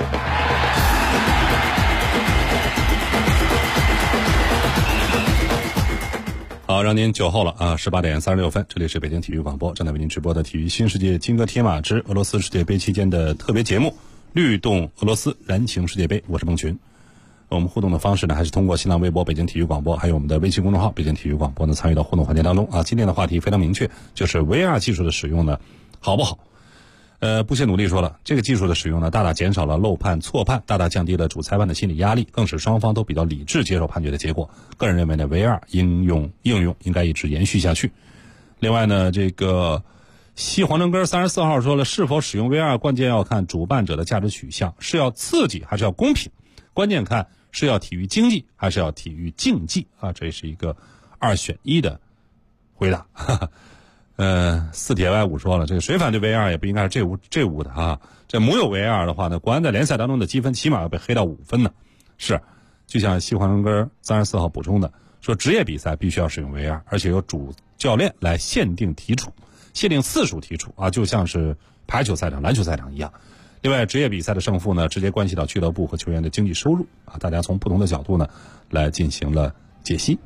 好，让您酒后了啊！18点36分，这里是北京体育广播，正在为您直播的体育新世界金戈铁马之俄罗斯世界杯期间的特别节目《律动俄罗斯，燃情世界杯》，我是孟群。我们互动的方式呢，还是通过新浪微博北京体育广播，还有我们的微信公众号北京体育广播呢，参与到互动环节当中啊。今天的话题非常明确，就是 VR 技术的使用呢好不好？不懈努力说了，这个技术的使用呢，大大减少了漏判、错判，大大降低了主裁判的心理压力，更使双方都比较理智接受判决的结果。个人认为呢 ，VR 应用应该一直延续下去。另外呢，这个西黄城根34号说了，是否使用 VR 关键要看主办者的价值取向，是要刺激还是要公平？关键看是要体育经济还是要体育竞技啊？这是一个2选1的回答。四铁 Y5 说了，这个谁反对 VR 也不应该是这屋的啊。这没有 VR 的话呢，国安在联赛当中的积分起码要被黑到5分呢。是，就像西黄城根34号补充的，说职业比赛必须要使用 VR， 而且由主教练来限定题处，限定次数题处啊，就像是排球赛场、篮球赛场一样。另外，职业比赛的胜负呢，直接关系到俱乐部和球员的经济收入啊。大家从不同的角度呢，来进行了解析。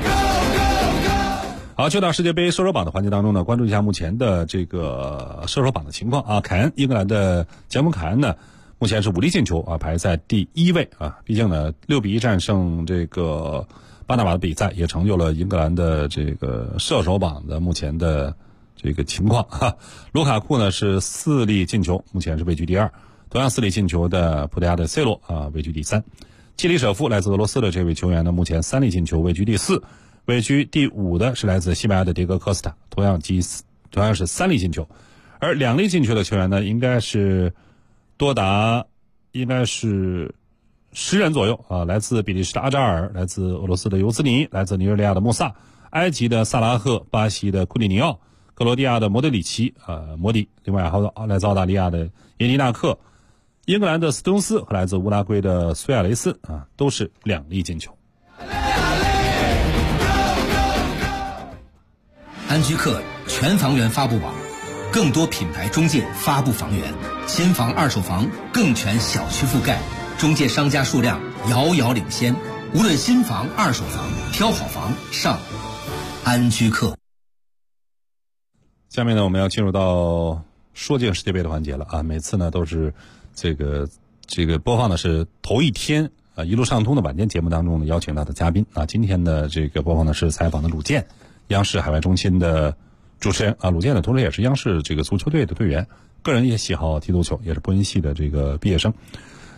好，就到世界杯射手榜的环节当中呢，关注一下目前的这个射手榜的情况啊。凯恩，英格兰的前锋凯恩呢，目前是5粒进球啊，排在第1位啊。毕竟呢，6-1战胜这个巴拿马的比赛，也成就了英格兰的这个射手榜的目前的这个情况哈。卢卡库呢是4粒进球，目前是位居第2。同样4粒进球的葡萄牙的 C 罗啊，位居第3。基里舍夫来自俄罗斯的这位球员呢，目前3粒进球，位居第4。位居第5的是来自西班牙的迭戈科斯塔，同样是3粒进球。而2粒进球的球员呢，应该是多达应该是10人左右啊，来自比利时的阿扎尔，来自俄罗斯的尤兹尼，来自尼日利亚的穆萨，埃及的萨拉赫，巴西的库里尼奥，克罗地亚的莫德里奇摩迪，另外还有来自澳大利亚的耶尼纳克，英格兰的斯通斯和来自乌拉圭的苏亚雷斯啊，都是2粒进球。 安居客全房源发布网，更多品牌中介发布房源，新房二手房更全小区覆盖，中介商家数量遥遥领先。无论新房二手房，挑好房上安居客。 下面呢，我们要进入到说尽世界杯的环节了啊！每次呢都是这个播放的是头一天啊一路畅通的晚间节目当中呢邀请到的嘉宾啊，今天的这个播放的是采访的鲁健，央视海外中心的主持人啊。鲁健呢同时也是央视这个足球队的队员，个人也喜好踢足球，也是播音系的这个毕业生。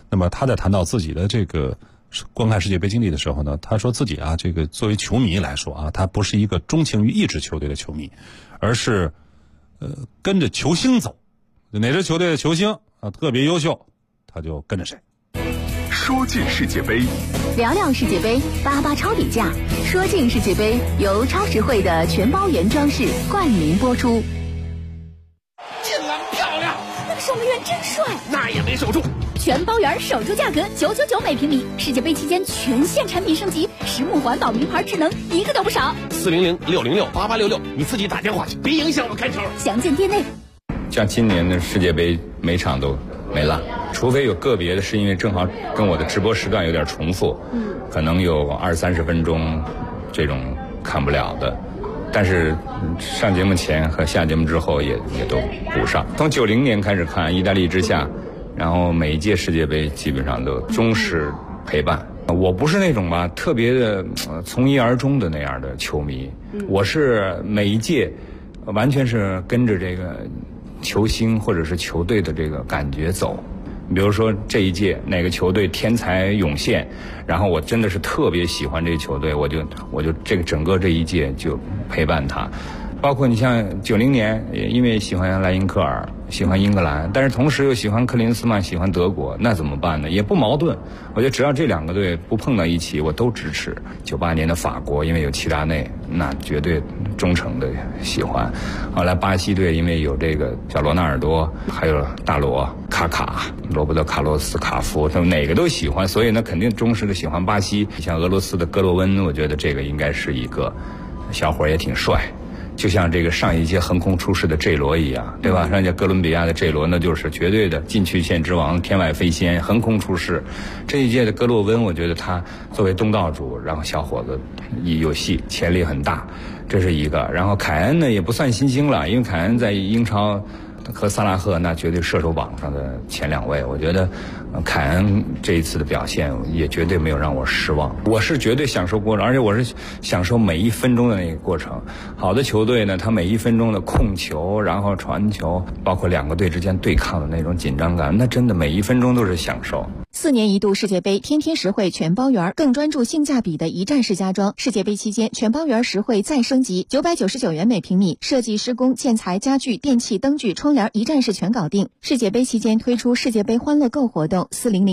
那么他在谈到自己的这个观看世界杯经历的时候呢，他说自己啊，这个作为球迷来说啊，他不是一个钟情于一支球队的球迷，而是跟着球星走，哪支球队的球星啊特别优秀，他就跟着谁。 说进世界杯， 聊聊世界杯，88超底价。说进世界杯由超实惠的全包圆装饰冠名播出。 进篮漂亮， 那个守门员真帅， 那也没守住。 全包圆首周价格999每平米，世界杯期间全线产品升级，实木环保名牌智能一个都不少。 400-606-8866，你自己打电话去，别影响我看球。 详见店内。 像今年的世界杯每场都没落，除非有个别的是因为正好跟我的直播时段有点重复，可能有20-30分钟这种看不了的，但是上节目前和下节目之后也都补上。从90年开始看意大利之夏，然后每一届世界杯基本上都忠实陪伴。我不是那种吧特别的从一而终的那样的球迷，我是每一届完全是跟着这个球星或者是球队的这个感觉走。比如说这一届哪个球队天才涌现，然后我真的是特别喜欢这个球队，我就这个整个这一届就陪伴他。包括你像90年，因为喜欢莱因克尔，喜欢英格兰，但是同时又喜欢克林斯曼，喜欢德国，那怎么办呢？也不矛盾。我觉得只要这两个队不碰到一起，我都支持。98年的法国，因为有齐达内，那绝对忠诚的喜欢。后来巴西队因为有这个小罗纳尔多，还有大罗、卡卡、罗伯特卡洛斯、卡夫，他们哪个都喜欢，所以呢肯定忠实的喜欢巴西。像俄罗斯的戈洛温，我觉得这个应该是一个小伙也挺帅。就像这个上一届横空出世的 J 罗一样，对吧？上一届哥伦比亚的 J 罗那就是绝对的禁区线之王，天外飞仙，横空出世。这一届的戈洛温，我觉得他作为东道主，然后小伙子有戏，潜力很大，这是一个。然后凯恩呢也不算新星了，因为凯恩在英超和萨拉赫那绝对射手榜上的前2位，我觉得凯恩这一次的表现也绝对没有让我失望。我是绝对享受过程，而且我是享受每一分钟的那个过程。好的球队呢，他每一分钟的控球，然后传球，包括两个队之间对抗的那种紧张感，那真的每一分钟都是享受。 4年一度世界杯，天天实惠全包圆，更专注性价比的一站式家装。世界杯期间，全包圆实惠再升级，999元每平米，设计、施工、建材、家具、电器、灯具、窗帘一站式全搞定。世界杯期间推出世界杯欢乐购活动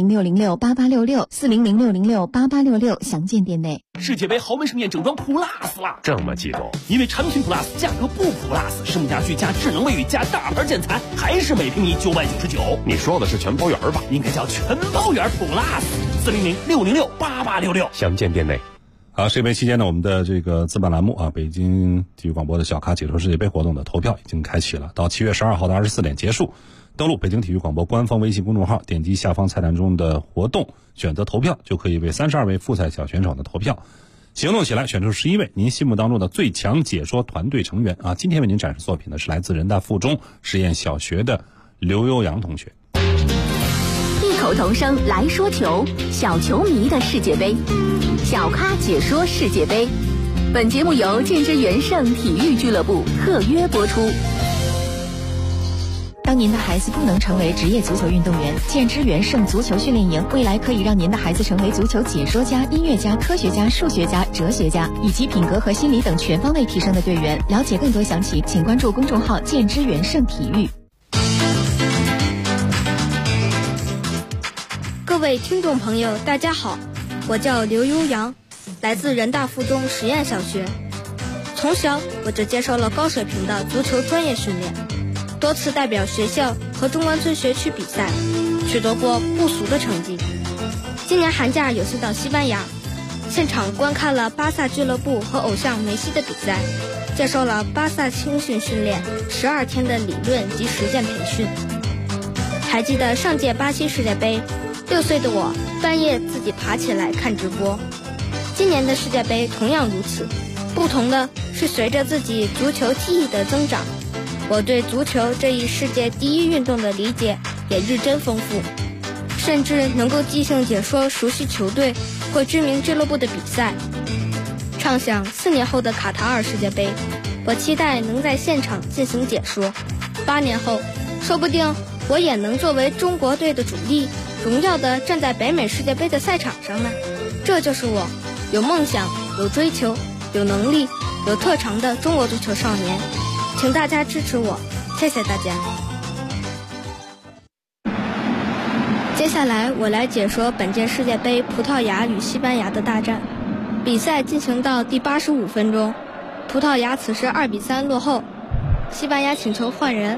，400-606-8866，400-606-8866，详见店内。 世界杯豪门盛宴整装 Plus 了， 这么激动？ 因为产品 Plus 价格不 Plus， 实木家具加智能卫浴加大牌建材，还是每平米999。 你说的是全包圆吧？ 应该叫全包圆 Plus，400-606-8866， 详见店内。 好，世界杯期间呢，我们的这个自办栏目啊，北京体育广播的小咖解说世界杯活动的投票已经开启了，到7月12号的24点结束。登录北京体育广播官方微信公众号，点击下方菜单中的活动，选择投票，就可以为32位复赛小选手的投票。行动起来，选出11位您心目当中的最强解说团队成员啊！今天为您展示作品的是来自人大附中实验小学的刘悠扬同学。 异口同声来说球，小球迷的世界杯，小咖解说世界杯。本节目由建之元盛体育俱乐部特约播出。 当您的孩子不能成为职业足球运动员，建之元盛足球训练营未来可以让您的孩子成为足球解说家、音乐家、科学家、数学家、哲学家，以及品格和心理等全方位提升的队员。了解更多详情，请关注公众号建之元盛体育。 各位听众朋友，大家好，我叫刘悠扬，来自人大附中实验小学。从小我就接受了高水平的足球专业训练，多次代表学校和中关村学区比赛，取得过不俗的成绩。今年寒假有幸到西班牙，现场观看了巴萨俱乐部和偶像梅西的比赛，接受了巴萨青训训练12天的理论及实践培训。还记得上届巴西世界杯，6岁的我半夜自己爬起来看直播。今年的世界杯同样如此，不同的是随着自己足球记忆的增长，我对足球这一世界第一运动的理解也日臻丰富，甚至能够即兴解说熟悉球队或知名俱乐部的比赛。畅想4年后的卡塔尔世界杯，我期待能在现场进行解说。8年后，说不定我也能作为中国队的主力荣耀地站在北美世界杯的赛场上呢？这就是我，有梦想、有追求、有能力、有特长的中国足球少年。请大家支持我，谢谢大家。接下来我来解说本届世界杯葡萄牙与西班牙的大战。比赛进行到第85分钟，葡萄牙此时2比3落后，西班牙请求换人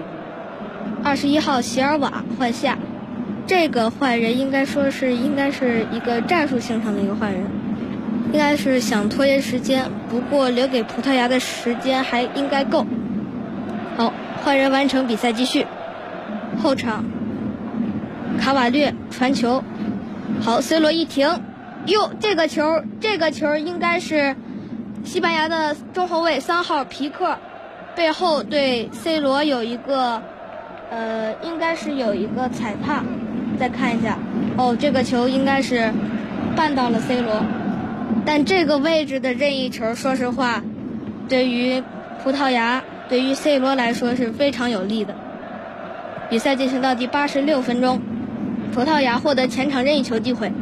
，21号席尔瓦换下。这个换人应该是一个战术性上的一个换人，应该是想拖延时间，不过留给葡萄牙的时间还应该够。好，换人完成，比赛继续。后场卡瓦略传球，好 ，C 罗一停，哟，这个球应该是西班牙的中后卫3号皮克，背后对 C 罗有一个应该是有一个踩踏，再看一下，哦，这个球应该是绊到了 C 罗，但这个位置的任意球，说实话，对于葡萄牙，对于 C 罗来说是非常有利的。比赛进行到第86分钟，葡萄牙获得前场任意球机会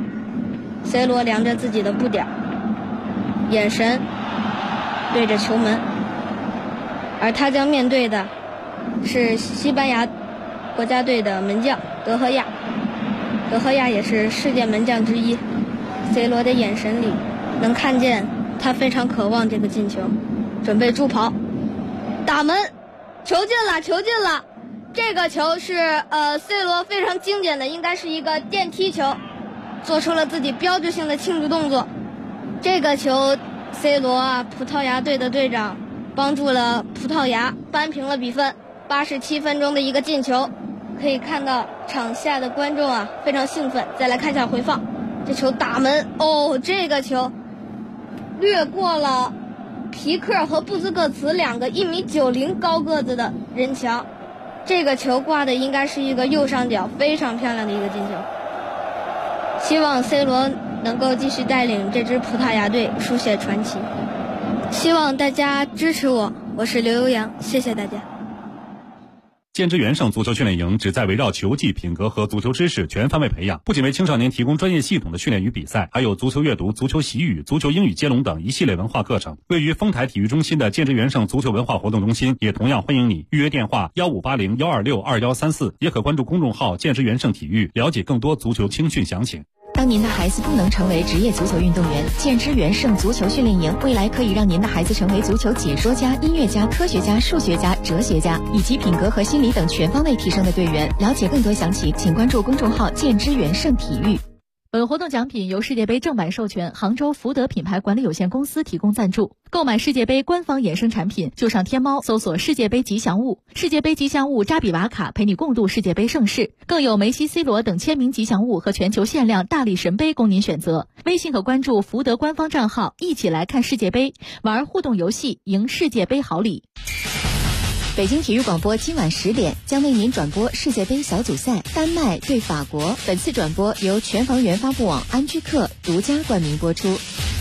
，C 罗量着自己的步点，眼神对着球门，而他将面对的是西班牙国家队的门将德赫亚。德赫亚也是世界门将之一 ，C 罗的眼神里能看见他非常渴望这个进球，准备助跑，打门，球进了。这个球是C 罗非常经典的，应该是一个电梯球，做出了自己标志性的庆祝动作。这个球 C 罗啊，葡萄牙队的队长帮助了葡萄牙扳平了比分。87分钟的一个进球，可以看到场下的观众啊非常兴奋。再来看一下回放，这球打门，哦，这个球掠过了皮克和布兹克茨两个1.90米高个子的人墙。这个球挂的应该是一个右上角，非常漂亮的一个进球。希望 C 罗能够继续带领这支葡萄牙队书写传奇。希望大家支持我，我是刘悠扬，谢谢大家。 建之元盛足球训练营旨在围绕球技、品格和足球知识全方位培养，不仅为青少年提供专业系统的训练与比赛，还有足球阅读、足球习语、足球英语接龙等一系列文化课程。位于丰台体育中心的建之元盛足球文化活动中心也同样欢迎你，预约电话1580-126-2134，也可关注公众号建之元盛体育，了解更多足球青训详情。 当您的孩子不能成为职业足球运动员，建之元盛足球训练营未来可以让您的孩子成为足球解说家、音乐家、科学家、数学家、哲学家，以及品格和心理等全方位提升的队员。了解更多详情，请关注公众号建之元盛体育。 本活动奖品由世界杯正版授权杭州福德品牌管理有限公司提供赞助。购买世界杯官方衍生产品，就上天猫搜索世界杯吉祥物，世界杯吉祥物扎比瓦卡陪你共度世界杯盛世，更有梅西、C 罗等签名吉祥物和全球限量大力神杯供您选择。微信可关注福德官方账号，一起来看世界杯，玩互动游戏，赢世界杯好礼。 北京体育广播今晚10点将为您转播世界杯小组赛丹麦对法国，本次转播由全房源发布网安居客独家冠名播出。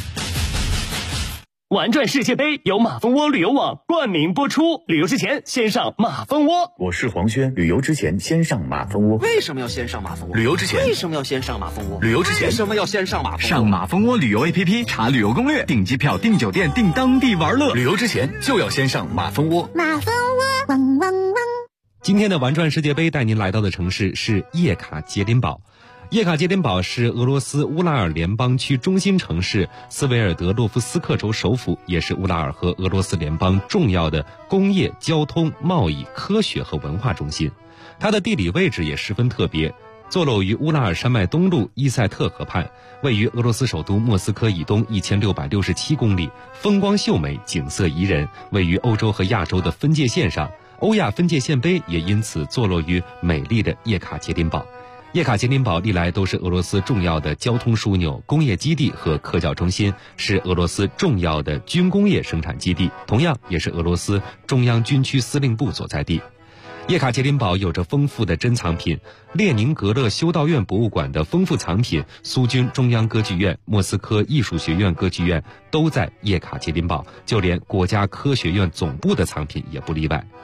玩转世界杯由马蜂窝旅游网冠名播出，旅游之前先上马蜂窝。 我是黄轩，旅游之前先上马蜂窝。 为什么要先上马蜂窝？ 旅游之前为什么要先上马蜂窝？ 旅游之前为什么要先上马蜂窝？ 上马蜂窝旅游 APP 查旅游攻略，订机票、订酒店、订当地玩乐。旅游之前就要先上马蜂窝。 马蜂窝，汪汪汪！ 今天的玩转世界杯带您来到的城市是叶卡捷琳堡。叶卡捷琳堡是俄罗斯乌拉尔联邦区中心城市，斯维尔德洛夫斯克州首府，也是乌拉尔和俄罗斯联邦重要的工业、交通、贸易、科学和文化中心。它的地理位置也十分特别，坐落于乌拉尔山脉东麓伊塞特河畔，位于俄罗斯首都莫斯科以东1667公里，风光秀美，景色宜人，位于欧洲和亚洲的分界线上。欧亚分界线碑也因此坐落于美丽的叶卡捷琳堡。叶卡捷琳堡历来都是俄罗斯重要的交通枢纽、工业基地和科教中心，是俄罗斯重要的军工业生产基地，同样也是俄罗斯中央军区司令部所在地。叶卡捷琳堡有着丰富的珍藏品，列宁格勒修道院博物馆的丰富藏品、苏军中央歌剧院、莫斯科艺术学院歌剧院都在叶卡捷琳堡，就连国家科学院总部的藏品也不例外。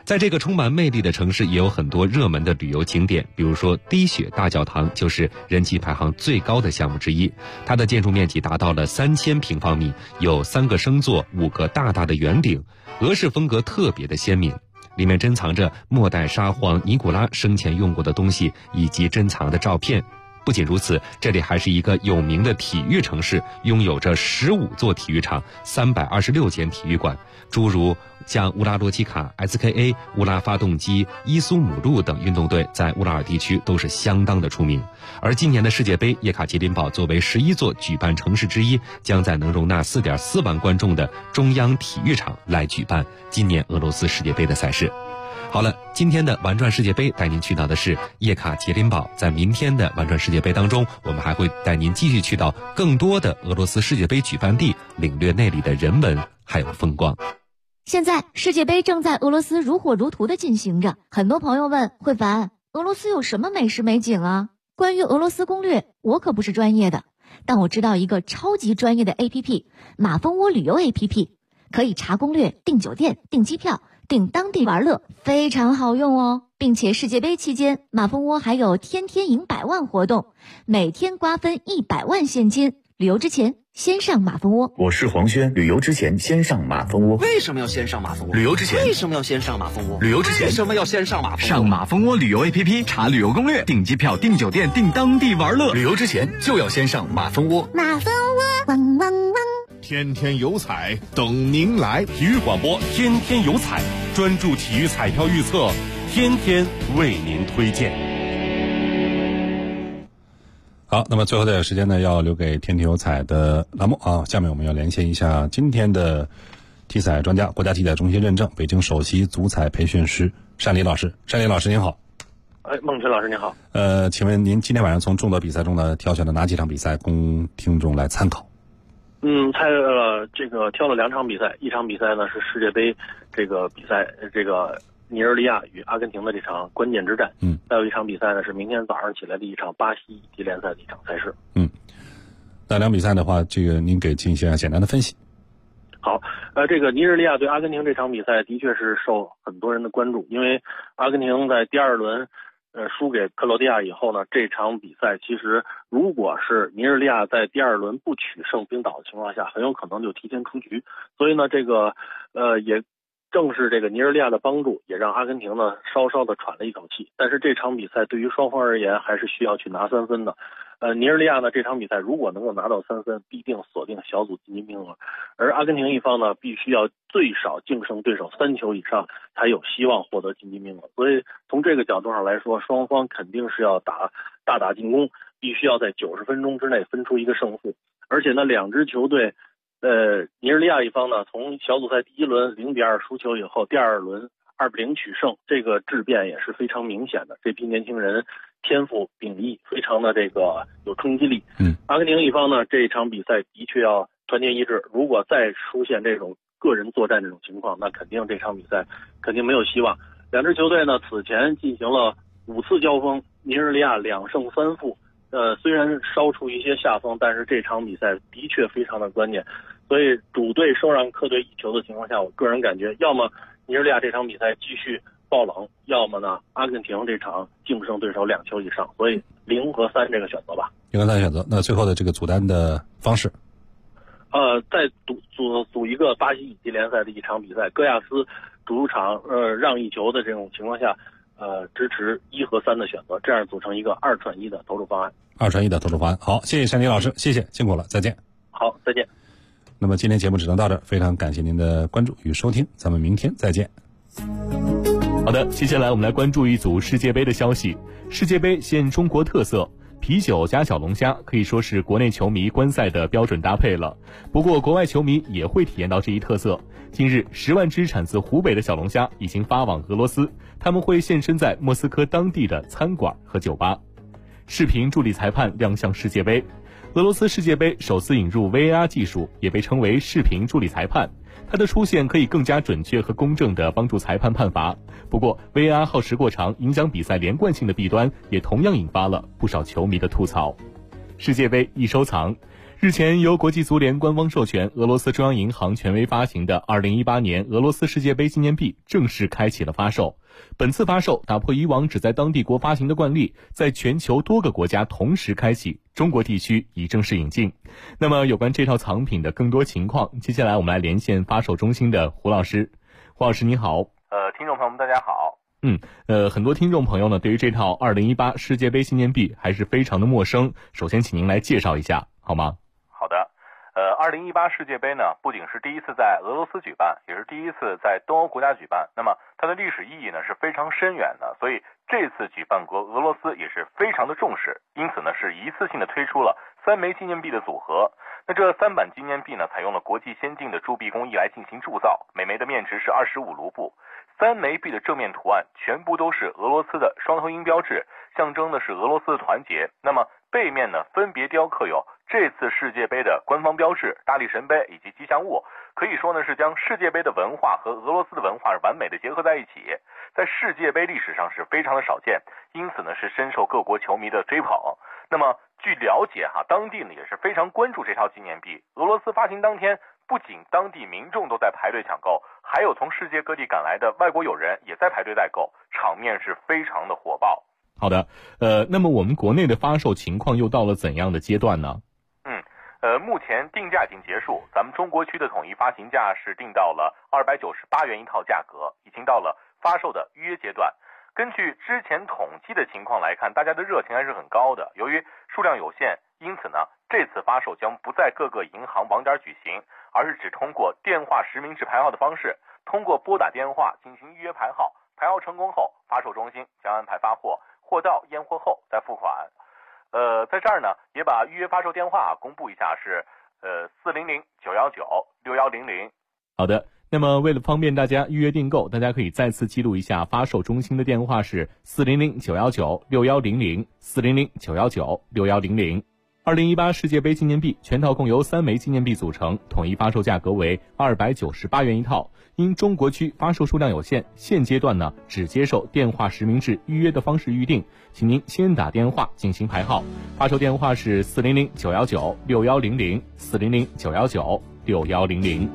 在这个充满魅力的城市，也有很多热门的旅游景点，比如说滴血大教堂就是人气排行最高的项目之一。它的建筑面积达到了3000平方米，有3个升座、5个大大的圆顶，俄式风格特别的鲜明。里面珍藏着末代沙皇尼古拉生前用过的东西以及珍藏的照片。不仅如此，这里还是一个有名的体育城市，拥有着15座体育场、326间体育馆，诸如像乌拉洛奇卡、SKA、乌拉发动机、伊苏姆路等运动队在乌拉尔地区都是相当的出名。而今年的世界杯，叶卡捷琳堡作为11座举办城市之一，将在能容纳4.4万观众的中央体育场来举办今年俄罗斯世界杯的赛事。好了，今天的玩转世界杯带您去到的是叶卡捷琳堡。在明天的玩转世界杯当中，我们还会带您继续去到更多的俄罗斯世界杯举办地，领略那里的人文还有风光。 现在世界杯正在俄罗斯如火如荼地进行着，很多朋友问慧凡，俄罗斯有什么美食美景啊？关于俄罗斯攻略，我可不是专业的，但我知道一个超级专业的 APP， 马蜂窝旅游 APP， 可以查攻略、订酒店、订机票、订当地玩乐，非常好用哦。并且世界杯期间，马蜂窝还有天天赢100万活动，每天瓜分100万现金。旅游之前先上马蜂窝。 我是黄轩，旅游之前先上马蜂窝。 为什么要先上马蜂窝？ 旅游之前为什么要先上马蜂窝？ 旅游之前为什么要先上马蜂窝？ 上马蜂窝旅游 APP 查旅游攻略，订机票、订酒店、订当地玩乐。 旅游之前就要先上马蜂窝。 马蜂窝，汪汪汪！ 天天有彩等您来。 体育广播天天有彩，专注体育彩票预测，天天为您推荐。好，那么最后的时间呢，要留给天天有彩的栏目啊。下面我们要连线一下今天的体彩专家，国家体彩中心认证、北京首席足彩培训师单林老师。单林老师您好。 孟晨老师您好。 请问您今天晚上从众多比赛中呢，挑选了哪几场比赛供听众来参考？ 挑了2场比赛，一场比赛呢是世界杯这个比赛，这个尼日利亚与阿根廷的这场关键之战。再有一场比赛呢是明天早上起来的一场巴西乙级联赛的一场赛事。 那2比赛的话，这个您给进行一下简单的分析。 好，这个尼日利亚对阿根廷这场比赛的确是受很多人的关注，因为阿根廷在第2轮输给克罗地亚以后呢，这场比赛其实如果是尼日利亚在第2轮不取胜冰岛的情况下，很有可能就提前出局。所以呢，这个也正是这个尼日利亚的帮助，也让阿根廷呢稍稍的喘了一口气。但是这场比赛对于双方而言还是需要去拿3分的。尼日利亚呢这场比赛如果能够拿到3分，必定锁定小组晋级名额。而阿根廷一方呢，必须要最少净胜对手3球以上，才有希望获得晋级名额。所以从这个角度上来说，双方肯定是要大打进攻，必须要在90分钟之内分出一个胜负。而且呢，两支球队尼日利亚一方呢，从小组赛第1轮0-2输球以后，第2轮2-0取胜，这个质变也是非常明显的。这批年轻人天赋秉异，非常的这个有冲击力。阿根廷一方呢，这场比赛的确要团结一致，如果再出现这种个人作战这种情况，那肯定这场比赛肯定没有希望。两支球队呢，此前进行了5次交锋，尼日利亚2胜3负。虽然稍处一些下风，但是这场比赛的确非常的关键。所以主队收让客队1球的情况下，我个人感觉，要么尼日利亚这场比赛继续爆冷，要么呢阿根廷这场净胜对手2球以上。所以0和3这个选择吧。 0和3选择。那最后的这个组单的方式？ 再组一个巴西乙级联赛的一场比赛，戈亚斯主场让1球的这种情况下，支持1和3的选择，这样组成一个2串1的投注方案。 2串1的投注方案。好，谢谢单林老师，谢谢，辛苦了，再见。 好，再见。 那么今天节目只能到这儿，非常感谢您的关注与收听，咱们明天再见。 好的，接下来我们来关注一组世界杯的消息。世界杯现中国特色，啤酒加小龙虾可以说是国内球迷观赛的标准搭配了。不过国外球迷也会体验到这一特色。近日10万只产自湖北的小龙虾已经发往俄罗斯，他们会现身在莫斯科当地的餐馆和酒吧。视频助理裁判亮相世界杯。俄罗斯世界杯首次引入 VAR 技术，也被称为视频助理裁判。它的出现可以更加准确和公正地帮助裁判判罚。不过 VAR 耗时过长，影响比赛连贯性的弊端也同样引发了不少球迷的吐槽。世界杯一收藏。 日前，由国际足联官方授权，俄罗斯中央银行权威发行的2018年俄罗斯世界杯纪念币正式开启了发售。本次发售打破以往只在当地国发行的惯例，在全球多个国家同时开启，中国地区已正式引进。那么有关这套藏品的更多情况，接下来我们来连线发售中心的胡老师。胡老师你好。 听众朋友们大家好。 很多听众朋友呢对于这套2018世界杯纪念币还是非常的陌生，首先请您来介绍一下好吗？ 好的。2018世界杯呢，不仅是第一次在俄罗斯举办，也是第一次在东欧国家举办。那么它的历史意义呢是非常深远的，所以这次举办国俄罗斯也是非常的重视，因此呢是一次性的推出了3枚纪念币的组合。那这3版纪念币呢，采用了国际先进的铸币工艺来进行铸造，每枚的面值是25卢布。3枚币的正面图案全部都是俄罗斯的双头鹰标志，象征的是俄罗斯的团结。那么背面呢，分别雕刻有这次世界杯的官方标志、大力神杯以及吉祥物，可以说呢是将世界杯的文化和俄罗斯的文化完美的结合在一起，在世界杯历史上是非常的少见，因此呢是深受各国球迷的追捧。那么据了解当地呢也是非常关注这套纪念币。俄罗斯发行当天，不仅当地民众都在排队抢购，还有从世界各地赶来的外国友人也在排队代购，场面是非常的火爆。 好的，那么我们国内的发售情况又到了怎样的阶段呢？ 目前定价已经结束，咱们中国区的统一发行价是定到了298元一套价格，已经到了发售的预约阶段。根据之前统计的情况来看，大家的热情还是很高的。由于数量有限，因此呢，这次发售将不在各个银行网点举行，而是只通过电话实名制排号的方式，通过拨打电话进行预约排号，排号成功后，发售中心将安排发货，货到验货后再付款。在这儿呢，也把预约发售电话公布一下，是400-919-6100。 好的，那么为了方便大家预约订购，大家可以再次记录一下发售中心的电话是400-919-6100 400-919-6100。2018世界杯纪念币全套共由3枚纪念币组成，统一发售价格为298元一套。因中国区发售数量有限，现阶段呢只接受电话实名制预约的方式预定，请您先打电话进行排号。发售电话是400-919-6100 400-919-6100。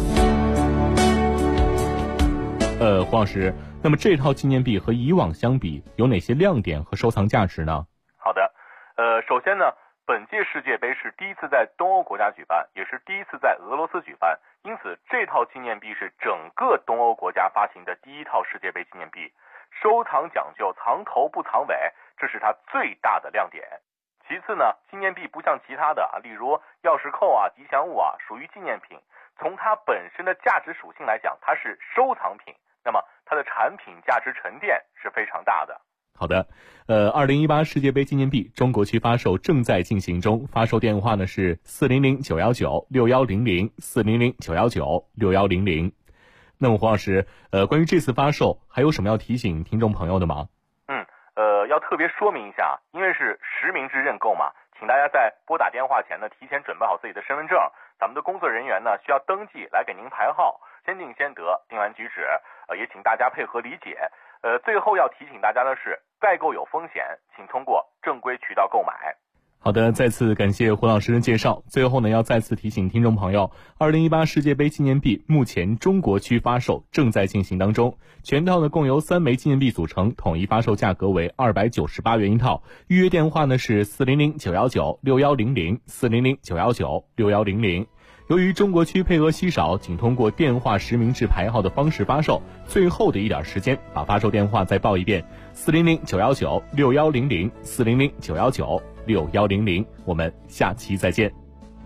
黄老师，那么这套纪念币和以往相比有哪些亮点和收藏价值呢？ 好的，首先呢，本届世界杯是第一次在东欧国家举办，也是第一次在俄罗斯举办，因此这套纪念币是整个东欧国家发行的第一套世界杯纪念币。收藏讲究藏头不藏尾，这是它最大的亮点。其次呢，纪念币不像其他的例如钥匙扣吉祥物属于纪念品，从它本身的价值属性来讲，它是收藏品，那么它的产品价值沉淀是非常大的。 好的，2018世界杯纪念币中国区发售正在进行中，发售电话呢是400-919-6100 400-919-6100。那么黄老师，关于这次发售还有什么要提醒听众朋友的吗？ 要特别说明一下，因为是实名制认购嘛，请大家在拨打电话前呢，提前准备好自己的身份证，咱们的工作人员呢需要登记来给您排号，先定先得，定完举止，也请大家配合理解。最后要提醒大家的是，代购有风险，请通过正规渠道购买。 好的，再次感谢胡老师的介绍。最后呢，要再次提醒听众朋友，2018世界杯纪念币目前中国区发售正在进行当中，全套呢共由3枚纪念币组成，统一发售价格为298元一套。预约电话呢是400-919-6100 400-919-6100。由于中国区配额稀少，仅通过电话实名制排号的方式发售，最后的一点时间，把发售电话再报一遍：400-919-6100 400-919-6100。我们下期再见。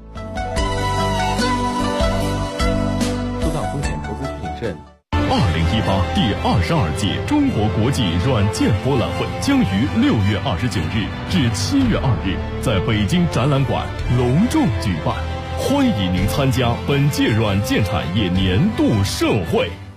收到风险投资需谨慎。 2018第22届中国国际软件博览会将于6月29日至7月2日在北京展览馆隆重举办。欢迎您参加本届软件产业年度盛会。